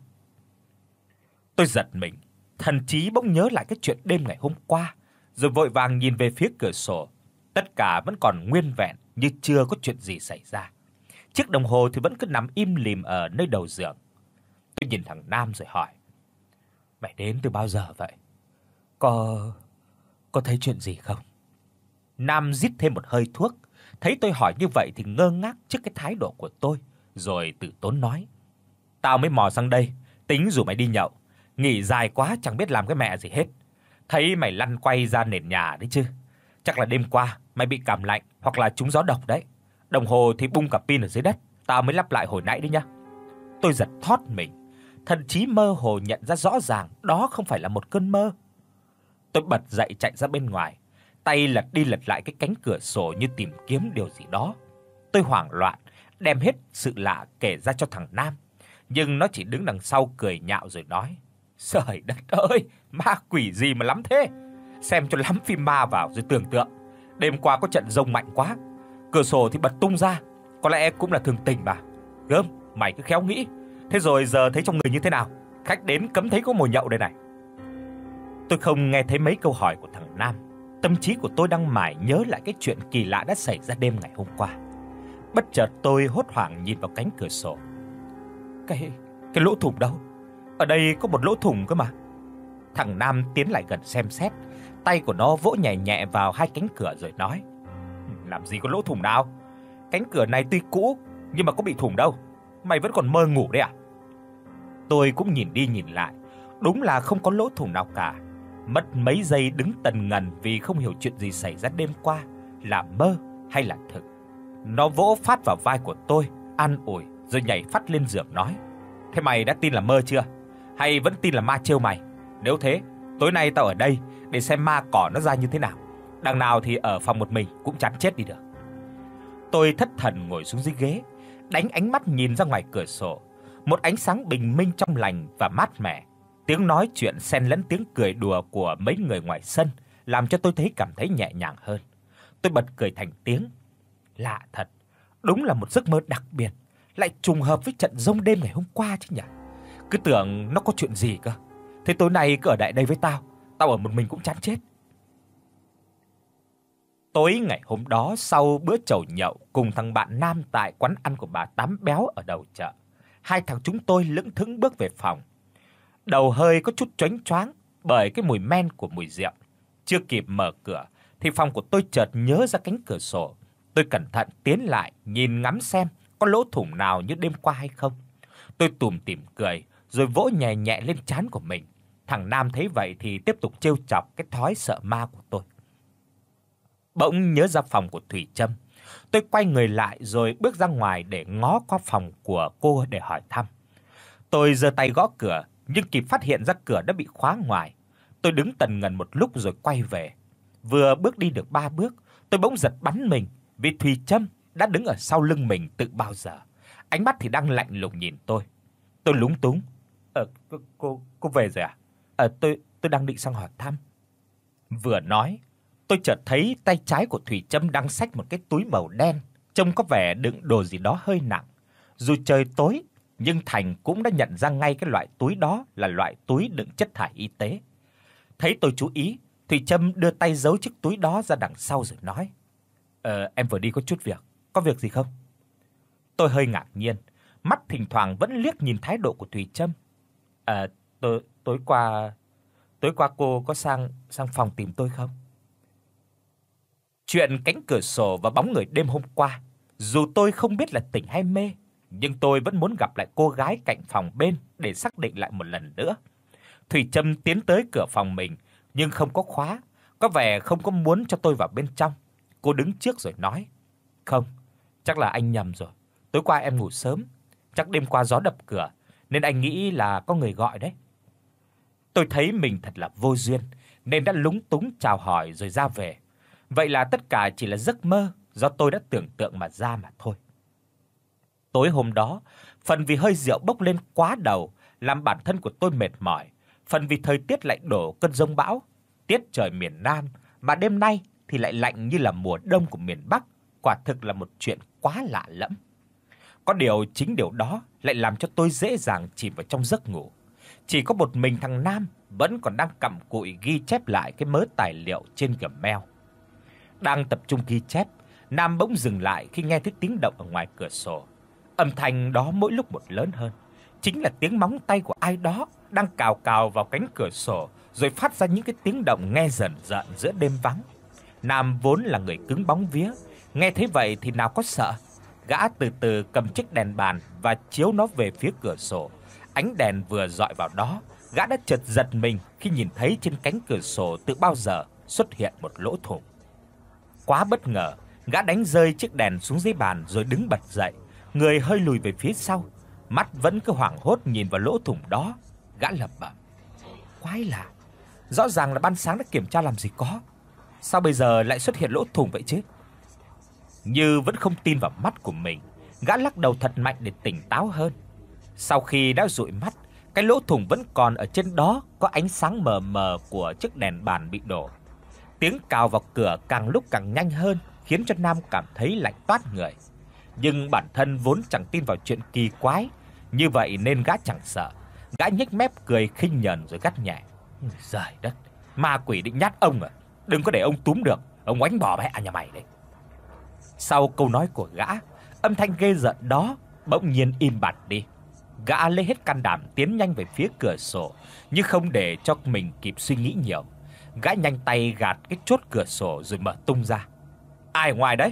Tôi giật mình, thần trí bỗng nhớ lại cái chuyện đêm ngày hôm qua, rồi vội vàng nhìn về phía cửa sổ. Tất cả vẫn còn nguyên vẹn như chưa có chuyện gì xảy ra. Chiếc đồng hồ thì vẫn cứ nằm im lìm ở nơi đầu giường. Tôi nhìn thằng Nam rồi hỏi: "Mày đến từ bao giờ vậy? Có có thấy chuyện gì không?" Nam rít thêm một hơi thuốc, thấy tôi hỏi như vậy thì ngơ ngác trước cái thái độ của tôi, rồi từ tốn nói: "Tao mới mò sang đây, tính rủ mày đi nhậu, nghỉ dài quá chẳng biết làm cái mẹ gì hết. Thấy mày lăn quay ra nền nhà đấy chứ. Chắc là đêm qua mày bị cảm lạnh hoặc là trúng gió độc đấy. Đồng hồ thì bung cả pin ở dưới đất, tao mới lắp lại hồi nãy đấy nhá." Tôi giật thót mình, thần trí mơ hồ nhận ra rõ ràng đó không phải là một cơn mơ. Tôi bật dậy chạy ra bên ngoài, tay lật đi lật lại cái cánh cửa sổ như tìm kiếm điều gì đó. Tôi hoảng loạn đem hết sự lạ kể ra cho thằng Nam, nhưng nó chỉ đứng đằng sau cười nhạo rồi nói: "Trời đất ơi, ma quỷ gì mà lắm thế? Xem cho lắm phim ma vào rồi tưởng tượng. Đêm qua có trận giông mạnh quá, cửa sổ thì bật tung ra, có lẽ cũng là thường tình mà. Gớm, mày cứ khéo nghĩ. Thế rồi giờ thấy trong người như thế nào? Khách đến cấm thấy có mồi nhậu đây này." Tôi không nghe thấy mấy câu hỏi của thằng Nam. Tâm trí của tôi đang mải nhớ lại cái chuyện kỳ lạ đã xảy ra đêm ngày hôm qua. Bất chợt tôi hốt hoảng nhìn vào cánh cửa sổ. Cái cái lỗ thủng đâu? Ở đây có một lỗ thủng cơ mà. Thằng Nam tiến lại gần xem xét, tay của nó vỗ nhẹ nhẹ vào hai cánh cửa rồi nói: "Làm gì có lỗ thủng nào? Cánh cửa này tuy cũ nhưng mà có bị thủng đâu. Mày vẫn còn mơ ngủ đấy à?" Tôi cũng nhìn đi nhìn lại, đúng là không có lỗ thủng nào cả. Mất mấy giây đứng tần ngần vì không hiểu chuyện gì xảy ra đêm qua là mơ hay là thực. Nó vỗ phát vào vai của tôi, an ủi rồi nhảy phát lên giường nói: "Thế mày đã tin là mơ chưa? Hay vẫn tin là ma trêu mày? Nếu thế, tối nay tao ở đây để xem ma cỏ nó ra như thế nào. Đằng nào thì ở phòng một mình cũng chán chết đi được." Tôi thất thần ngồi xuống dưới ghế, đánh ánh mắt nhìn ra ngoài cửa sổ. Một ánh sáng bình minh trong lành và mát mẻ. Tiếng nói chuyện xen lẫn tiếng cười đùa của mấy người ngoài sân làm cho tôi thấy cảm thấy nhẹ nhàng hơn. Tôi bật cười thành tiếng. Lạ thật, đúng là một giấc mơ đặc biệt, lại trùng hợp với trận giông đêm ngày hôm qua chứ nhỉ. Cứ tưởng nó có chuyện gì cơ. Thế tối nay cứ ở lại đây với tao, tao ở một mình cũng chán chết. Tối ngày hôm đó, sau bữa chầu nhậu cùng thằng bạn Nam tại quán ăn của bà Tám Béo ở đầu chợ, hai thằng chúng tôi lững thững bước về phòng. Đầu hơi có chút choáng choáng bởi cái mùi men của mùi rượu. Chưa kịp mở cửa thì phòng của tôi chợt nhớ ra cánh cửa sổ. Tôi cẩn thận tiến lại nhìn ngắm xem có lỗ thủng nào như đêm qua hay không. Tôi tủm tỉm cười rồi vỗ nhẹ nhẹ lên trán của mình. Thằng Nam thấy vậy thì tiếp tục trêu chọc cái thói sợ ma của tôi. Bỗng nhớ ra phòng của Thủy Trâm, Tôi quay người lại rồi bước ra ngoài để ngó qua phòng của cô để hỏi thăm. Tôi giơ tay gõ cửa nhưng kịp phát hiện ra cửa đã bị khóa ngoài. Tôi đứng tần ngần một lúc rồi quay về. Vừa bước đi được ba bước, tôi bỗng giật bắn mình vì Thùy Trâm đã đứng ở sau lưng mình từ bao giờ. Ánh mắt thì đang lạnh lùng nhìn tôi. Tôi lúng túng. "Ờ cô cô, cô về rồi à?" "Ờ tôi tôi đang định sang hỏi thăm." Vừa nói, tôi chợt thấy tay trái của Thùy Trâm đang xách một cái túi màu đen, trông có vẻ đựng đồ gì đó hơi nặng. Dù trời tối, nhưng Thành cũng đã nhận ra ngay cái loại túi đó là loại túi đựng chất thải y tế. Thấy tôi chú ý, Thùy Trâm đưa tay giấu chiếc túi đó ra đằng sau rồi nói: "Ờ em vừa đi có chút việc, có việc gì không?" Tôi hơi ngạc nhiên, mắt thỉnh thoảng vẫn liếc nhìn thái độ của Thùy Trâm. "À tối tối qua tối qua cô có sang sang phòng tìm tôi không?" Chuyện cánh cửa sổ và bóng người đêm hôm qua, dù tôi không biết là tỉnh hay mê, nhưng tôi vẫn muốn gặp lại cô gái cạnh phòng bên để xác định lại một lần nữa. Thùy Trâm tiến tới cửa phòng mình nhưng không có khóa, có vẻ không có muốn cho tôi vào bên trong. Cô đứng trước rồi nói: "Không, chắc là anh nhầm rồi. Tối qua em ngủ sớm, chắc đêm qua gió đập cửa nên anh nghĩ là có người gọi đấy." Tôi thấy mình thật là vô duyên nên đã lúng túng chào hỏi rồi ra về. Vậy là tất cả chỉ là giấc mơ do tôi đã tưởng tượng mà ra mà thôi. Tối hôm đó, phần vì hơi rượu bốc lên quá đầu làm bản thân của tôi mệt mỏi, phần vì thời tiết lại đổ cơn giông bão, tiết trời miền Nam mà đêm nay thì lại lạnh như là mùa đông của miền Bắc, quả thực là một chuyện quá lạ lẫm. Có điều chính điều đó lại làm cho tôi dễ dàng chìm vào trong giấc ngủ. Chỉ có một mình thằng Nam vẫn còn đang cặm cụi ghi chép lại cái mớ tài liệu trên Gmail. Đang tập trung ghi chép, Nam bỗng dừng lại khi nghe thấy tiếng động ở ngoài cửa sổ. Âm thanh đó mỗi lúc một lớn hơn, chính là tiếng móng tay của ai đó đang cào cào vào cánh cửa sổ rồi phát ra những cái tiếng động nghe rợn rợn giữa đêm vắng. Nam vốn là người cứng bóng vía, nghe thấy vậy thì nào có sợ. Gã từ từ cầm chiếc đèn bàn và chiếu nó về phía cửa sổ. Ánh đèn vừa dọi vào đó, gã đã chợt giật mình khi nhìn thấy trên cánh cửa sổ từ bao giờ xuất hiện một lỗ thủng. Quá bất ngờ, gã đánh rơi chiếc đèn xuống dưới bàn rồi đứng bật dậy, người hơi lùi về phía sau, mắt vẫn cứ hoảng hốt nhìn vào lỗ thủng đó. Gã lẩm bẩm: "Quái lạ, rõ ràng là ban sáng đã kiểm tra làm gì có, sao bây giờ lại xuất hiện lỗ thủng vậy chứ?" Như vẫn không tin vào mắt của mình, gã lắc đầu thật mạnh để tỉnh táo hơn. Sau khi đã dụi mắt, cái lỗ thủng vẫn còn ở trên đó, có ánh sáng mờ mờ của chiếc đèn bàn bị đổ. Tiếng cào vào cửa càng lúc càng nhanh hơn, khiến cho Nam cảm thấy lạnh toát người. Nhưng bản thân vốn chẳng tin vào chuyện kỳ quái, như vậy nên gã chẳng sợ. Gã nhếch mép cười khinh nhờn rồi gắt nhẹ: "Giời đất, ma quỷ định nhát ông à? Đừng có để ông túm được, ông oánh bỏ mẹ nhà mày đấy." Sau câu nói của gã, âm thanh ghê rợn đó bỗng nhiên im bặt đi. Gã lấy hết can đảm tiến nhanh về phía cửa sổ, nhưng không để cho mình kịp suy nghĩ nhiều. Gã nhanh tay gạt cái chốt cửa sổ rồi mở tung ra. "Ai ngoài đấy?"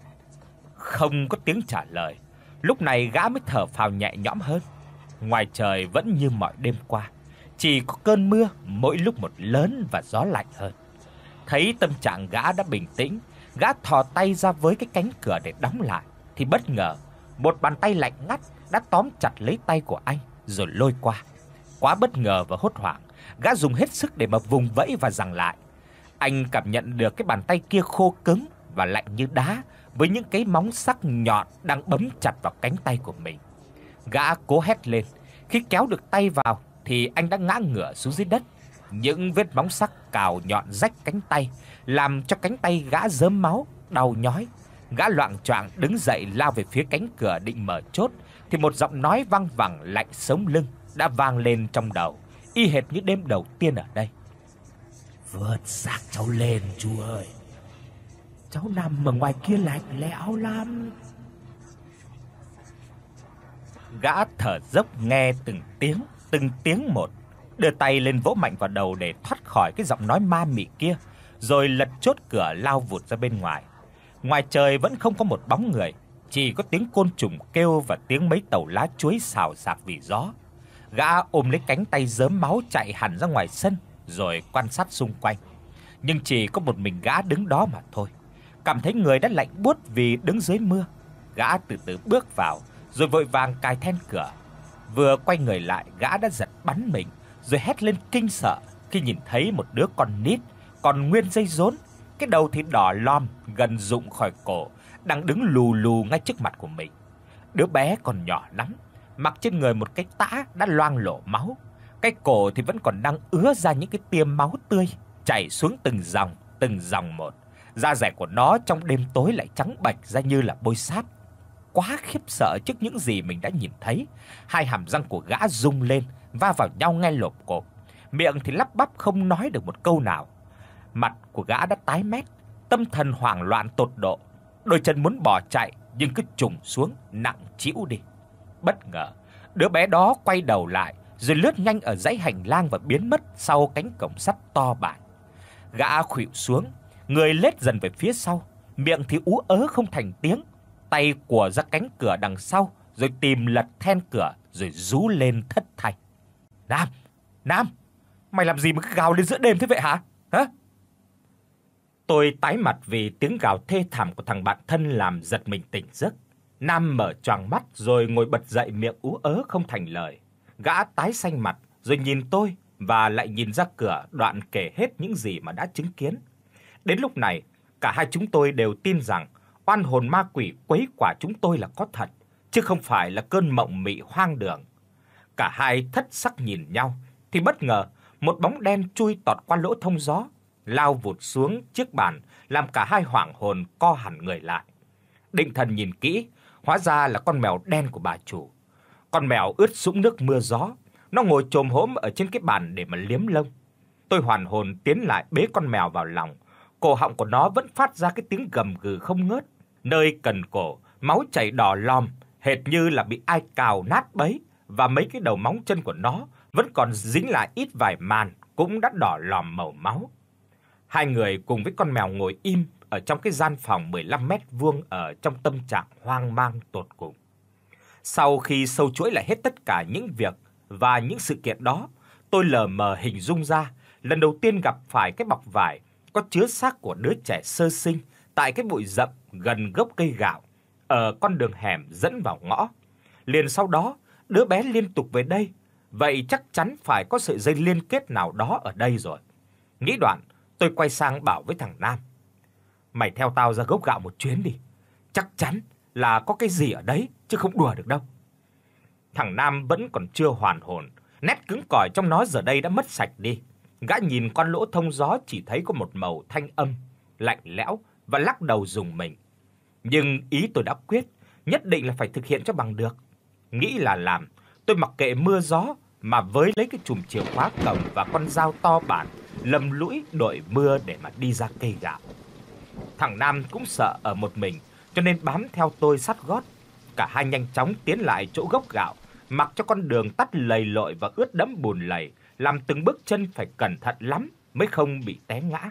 Không có tiếng trả lời. Lúc này gã mới thở phào nhẹ nhõm hơn. Ngoài trời vẫn như mọi đêm qua, chỉ có cơn mưa mỗi lúc một lớn và gió lạnh hơn. Thấy tâm trạng gã đã bình tĩnh, gã thò tay ra với cái cánh cửa để đóng lại thì bất ngờ một bàn tay lạnh ngắt đã tóm chặt lấy tay của anh rồi lôi qua. Quá bất ngờ và hốt hoảng, gã dùng hết sức để mà vùng vẫy và giằng lại. Anh cảm nhận được cái bàn tay kia khô cứng và lạnh như đá, với những cái móng sắc nhọn đang bấm chặt vào cánh tay của mình. Gã cố hét lên, khi kéo được tay vào thì anh đã ngã ngửa xuống dưới đất. Những vết móng sắc cào nhọn rách cánh tay, làm cho cánh tay gã rớm máu, đau nhói. Gã loạng choạng đứng dậy lao về phía cánh cửa định mở chốt thì một giọng nói vang vẳng lạnh sống lưng đã vang lên trong đầu, y hệt như đêm đầu tiên ở đây: "Vớt xác cháu lên chú ơi, cháu nằm ở ngoài kia lạnh lẽo lắm." Gã thở dốc nghe từng tiếng, từng tiếng một, đưa tay lên vỗ mạnh vào đầu để thoát khỏi cái giọng nói ma mị kia, rồi lật chốt cửa lao vụt ra bên ngoài. Ngoài trời vẫn không có một bóng người, chỉ có tiếng côn trùng kêu và tiếng mấy tàu lá chuối xào xạc vì gió. Gã ôm lấy cánh tay rớm máu chạy hẳn ra ngoài sân rồi quan sát xung quanh. Nhưng chỉ có một mình gã đứng đó mà thôi. Cảm thấy người đã lạnh buốt vì đứng dưới mưa, gã từ từ bước vào rồi vội vàng cài then cửa. Vừa quay người lại, gã đã giật bắn mình rồi hét lên kinh sợ khi nhìn thấy một đứa con nít còn nguyên dây rốn, cái đầu thì đỏ lòm gần rụng khỏi cổ, đang đứng lù lù ngay trước mặt của mình. Đứa bé còn nhỏ lắm, mặc trên người một cái tã đã loang lổ máu, cái cổ thì vẫn còn đang ứa ra những cái tia máu tươi chảy xuống từng dòng, từng dòng một. Da dẻ của nó trong đêm tối lại trắng bệch ra như là bôi sáp. Quá khiếp sợ trước những gì mình đã nhìn thấy, hai hàm răng của gã rung lên, va vào nhau nghe lộp cộp, miệng thì lắp bắp không nói được một câu nào. Mặt của gã đã tái mét, tâm thần hoảng loạn tột độ, đôi chân muốn bỏ chạy nhưng cứ chùng xuống nặng trĩu đi. Bất ngờ, đứa bé đó quay đầu lại rồi lướt nhanh ở dãy hành lang và biến mất sau cánh cổng sắt to bản. Gã khuỵu xuống, người lết dần về phía sau, miệng thì ú ớ không thành tiếng, tay quờ ra cánh cửa đằng sau rồi tìm lật then cửa rồi rú lên thất thanh. "Nam, Nam, mày làm gì mà cứ gào lên giữa đêm thế vậy hả? Hả?" Tôi tái mặt vì tiếng gào thê thảm của thằng bạn thân làm giật mình tỉnh giấc. Nam mở choàng mắt rồi ngồi bật dậy, miệng ú ớ không thành lời. Gã tái xanh mặt rồi nhìn tôi và lại nhìn ra cửa, đoạn kể hết những gì mà đã chứng kiến. Đến lúc này, cả hai chúng tôi đều tin rằng oan hồn ma quỷ quấy quả chúng tôi là có thật, chứ không phải là cơn mộng mị hoang đường. Cả hai thất sắc nhìn nhau thì bất ngờ một bóng đen chui tọt qua lỗ thông gió, lao vụt xuống chiếc bàn, làm cả hai hoảng hồn co hẳn người lại. Định thần nhìn kỹ, hóa ra là con mèo đen của bà chủ. Con mèo ướt sũng nước mưa gió, nó ngồi chồm hổm ở trên cái bàn để mà liếm lông. Tôi hoàn hồn tiến lại bế con mèo vào lòng, cổ họng của nó vẫn phát ra cái tiếng gầm gừ không ngớt, nơi cần cổ máu chảy đỏ lòm, hệt như là bị ai cào nát bấy, và mấy cái đầu móng chân của nó vẫn còn dính lại ít vài màn cũng đã đỏ lòm màu máu. Hai người cùng với con mèo ngồi im ở trong cái gian phòng mười lăm mét vuông ở trong tâm trạng hoang mang tột cùng. Sau khi sâu chuỗi lại hết tất cả những việc và những sự kiện đó, tôi lờ mờ hình dung ra lần đầu tiên gặp phải cái bọc vải có chứa xác của đứa trẻ sơ sinh tại cái bụi rậm gần gốc cây gạo ở con đường hẻm dẫn vào ngõ. Liền sau đó, đứa bé liên tục về đây, vậy chắc chắn phải có sợi dây liên kết nào đó ở đây rồi. Nghĩ đoạn, tôi quay sang bảo với thằng Nam: "Mày theo tao ra gốc gạo một chuyến đi, chắc chắn là có cái gì ở đấy chứ không đùa được đâu." Thằng Nam vẫn còn chưa hoàn hồn, nét cứng cỏi trong nó giờ đây đã mất sạch đi. Gã nhìn qua lỗ thông gió chỉ thấy có một màu thanh âm, lạnh lẽo và lắc đầu rùng mình. Nhưng ý tôi đã quyết, nhất định là phải thực hiện cho bằng được. Nghĩ là làm, tôi mặc kệ mưa gió mà với lấy cái chùm chìa khóa cổng và con dao to bản, lầm lũi đội mưa để mà đi ra cây gạo. Thằng Nam cũng sợ ở một mình, cho nên bám theo tôi sát gót. Cả hai nhanh chóng tiến lại chỗ gốc gạo, mặc cho con đường tắt lầy lội và ướt đẫm bùn lầy, làm từng bước chân phải cẩn thận lắm mới không bị té ngã.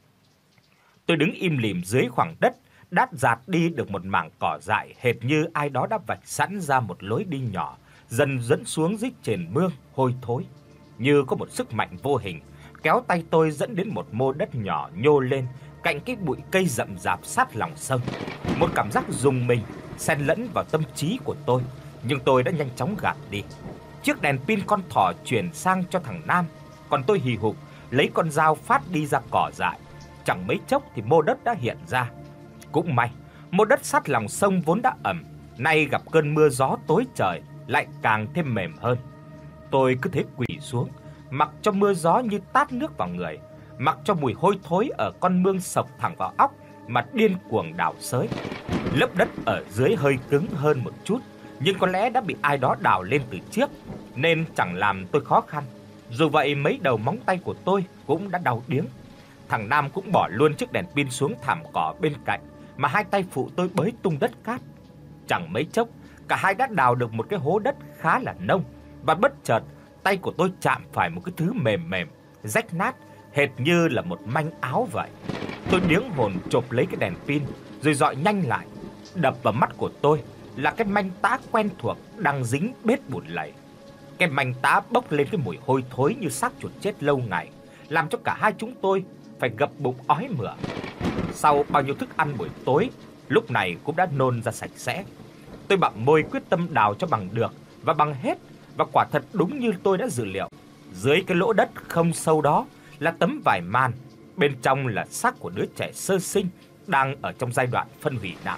Tôi đứng im lìm dưới khoảng đất đát dạt đi được một mảng cỏ dại, hệt như ai đó đã vạch sẵn ra một lối đi nhỏ, dần dẫn xuống dưới triền mương hôi thối. Như có một sức mạnh vô hình kéo tay tôi dẫn đến một mô đất nhỏ nhô lên cạnh cái bụi cây rậm rạp sát lòng sông. Một cảm giác rùng mình xen lẫn vào tâm trí của tôi, nhưng tôi đã nhanh chóng gạt đi. Chiếc đèn pin con thỏ chuyển sang cho thằng Nam, còn tôi hì hục lấy con dao phát đi ra cỏ dại. Chẳng mấy chốc thì mô đất đã hiện ra. Cũng may, mô đất sát lòng sông vốn đã ẩm, nay gặp cơn mưa gió tối trời lại càng thêm mềm hơn. Tôi cứ thế quỳ xuống, mặc cho mưa gió như tát nước vào người, mặc cho mùi hôi thối ở con mương sộc thẳng vào óc mà điên cuồng đào xới. Lớp đất ở dưới hơi cứng hơn một chút, nhưng có lẽ đã bị ai đó đào lên từ trước nên chẳng làm tôi khó khăn. Dù vậy mấy đầu móng tay của tôi cũng đã đau điếng. Thằng Nam cũng bỏ luôn chiếc đèn pin xuống thảm cỏ bên cạnh mà hai tay phụ tôi bới tung đất cát. Chẳng mấy chốc, cả hai đã đào được một cái hố đất khá là nông, và bất chợt tay của tôi chạm phải một cái thứ mềm mềm, rách nát, hệt như là một manh áo vậy. Tôi điếng hồn chộp lấy cái đèn pin rồi dọi nhanh lại. Đập vào mắt của tôi là cái manh tã quen thuộc đang dính bết bùn lầy. Cái manh tã bốc lên cái mùi hôi thối như xác chuột chết lâu ngày, làm cho cả hai chúng tôi phải gập bụng ói mửa. Sau bao nhiêu thức ăn buổi tối, lúc này cũng đã nôn ra sạch sẽ. Tôi bặm môi quyết tâm đào cho bằng được và bằng hết, và quả thật đúng như tôi đã dự liệu. Dưới cái lỗ đất không sâu đó là tấm vải màn, bên trong là xác của đứa trẻ sơ sinh đang ở trong giai đoạn phân hủy nặng.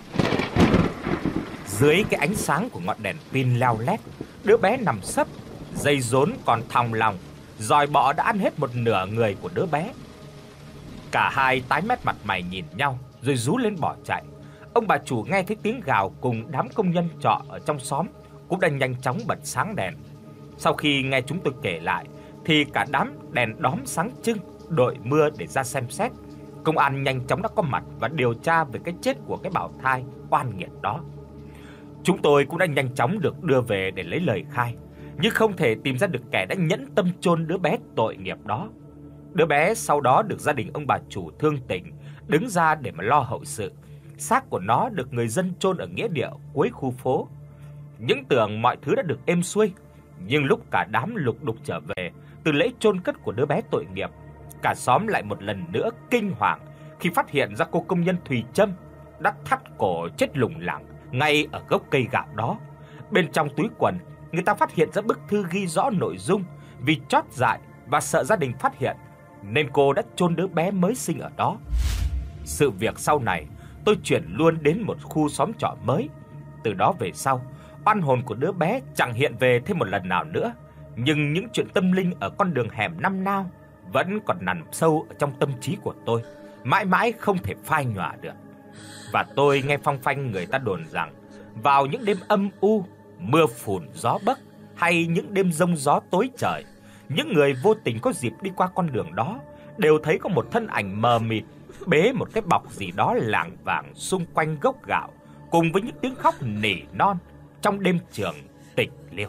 Dưới cái ánh sáng của ngọn đèn pin leo lét, đứa bé nằm sấp, dây rốn còn thòng lòng, giòi bọ đã ăn hết một nửa người của đứa bé. Cả hai tái mét mặt mày nhìn nhau rồi rú lên bỏ chạy. Ông bà chủ nghe thấy tiếng gào cùng đám công nhân trọ ở trong xóm cũng đã nhanh chóng bật sáng đèn. Sau khi nghe chúng tôi kể lại thì cả đám đèn đóm sáng trưng, đội mưa để ra xem xét. Công an nhanh chóng đã có mặt và điều tra về cái chết của cái bào thai oan nghiệt đó. Chúng tôi cũng đã nhanh chóng được đưa về để lấy lời khai, nhưng không thể tìm ra được kẻ đã nhẫn tâm chôn đứa bé tội nghiệp đó. Đứa bé sau đó được gia đình ông bà chủ thương tình đứng ra để mà lo hậu sự. Xác của nó được người dân chôn ở nghĩa địa cuối khu phố. Những tưởng mọi thứ đã được êm xuôi, nhưng lúc cả đám lục đục trở về từ lễ chôn cất của đứa bé tội nghiệp, cả xóm lại một lần nữa kinh hoàng khi phát hiện ra cô công nhân Thùy Trâm đã thắt cổ chết lủng lẳng ngay ở gốc cây gạo đó. Bên trong túi quần, người ta phát hiện ra bức thư ghi rõ nội dung, vì chót dại và sợ gia đình phát hiện nên cô đã chôn đứa bé mới sinh ở đó. Sự việc sau này, tôi chuyển luôn đến một khu xóm trọ mới. Từ đó về sau, oan hồn của đứa bé chẳng hiện về thêm một lần nào nữa, nhưng những chuyện tâm linh ở con đường hẻm năm nao vẫn còn nằm sâu ở trong tâm trí của tôi, mãi mãi không thể phai nhòa được. Và tôi nghe phong phanh người ta đồn rằng vào những đêm âm u, mưa phùn gió bấc hay những đêm giông gió tối trời, những người vô tình có dịp đi qua con đường đó đều thấy có một thân ảnh mờ mịt bế một cái bọc gì đó lảng vảng xung quanh gốc gạo, cùng với những tiếng khóc nỉ non trong đêm trường tịch liêu.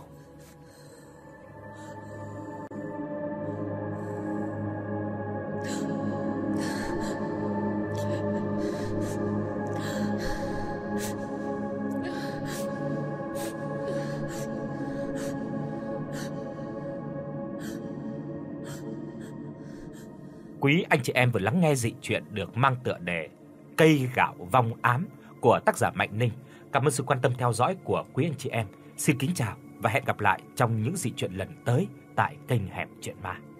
Quý anh chị em vừa lắng nghe dị truyện được mang tựa đề Cây gạo vong ám của tác giả Mạnh Ninh. Cảm ơn sự quan tâm theo dõi của quý anh chị em. Xin kính chào và hẹn gặp lại trong những dị truyện lần tới tại kênh Hẻm Chuyện Ma.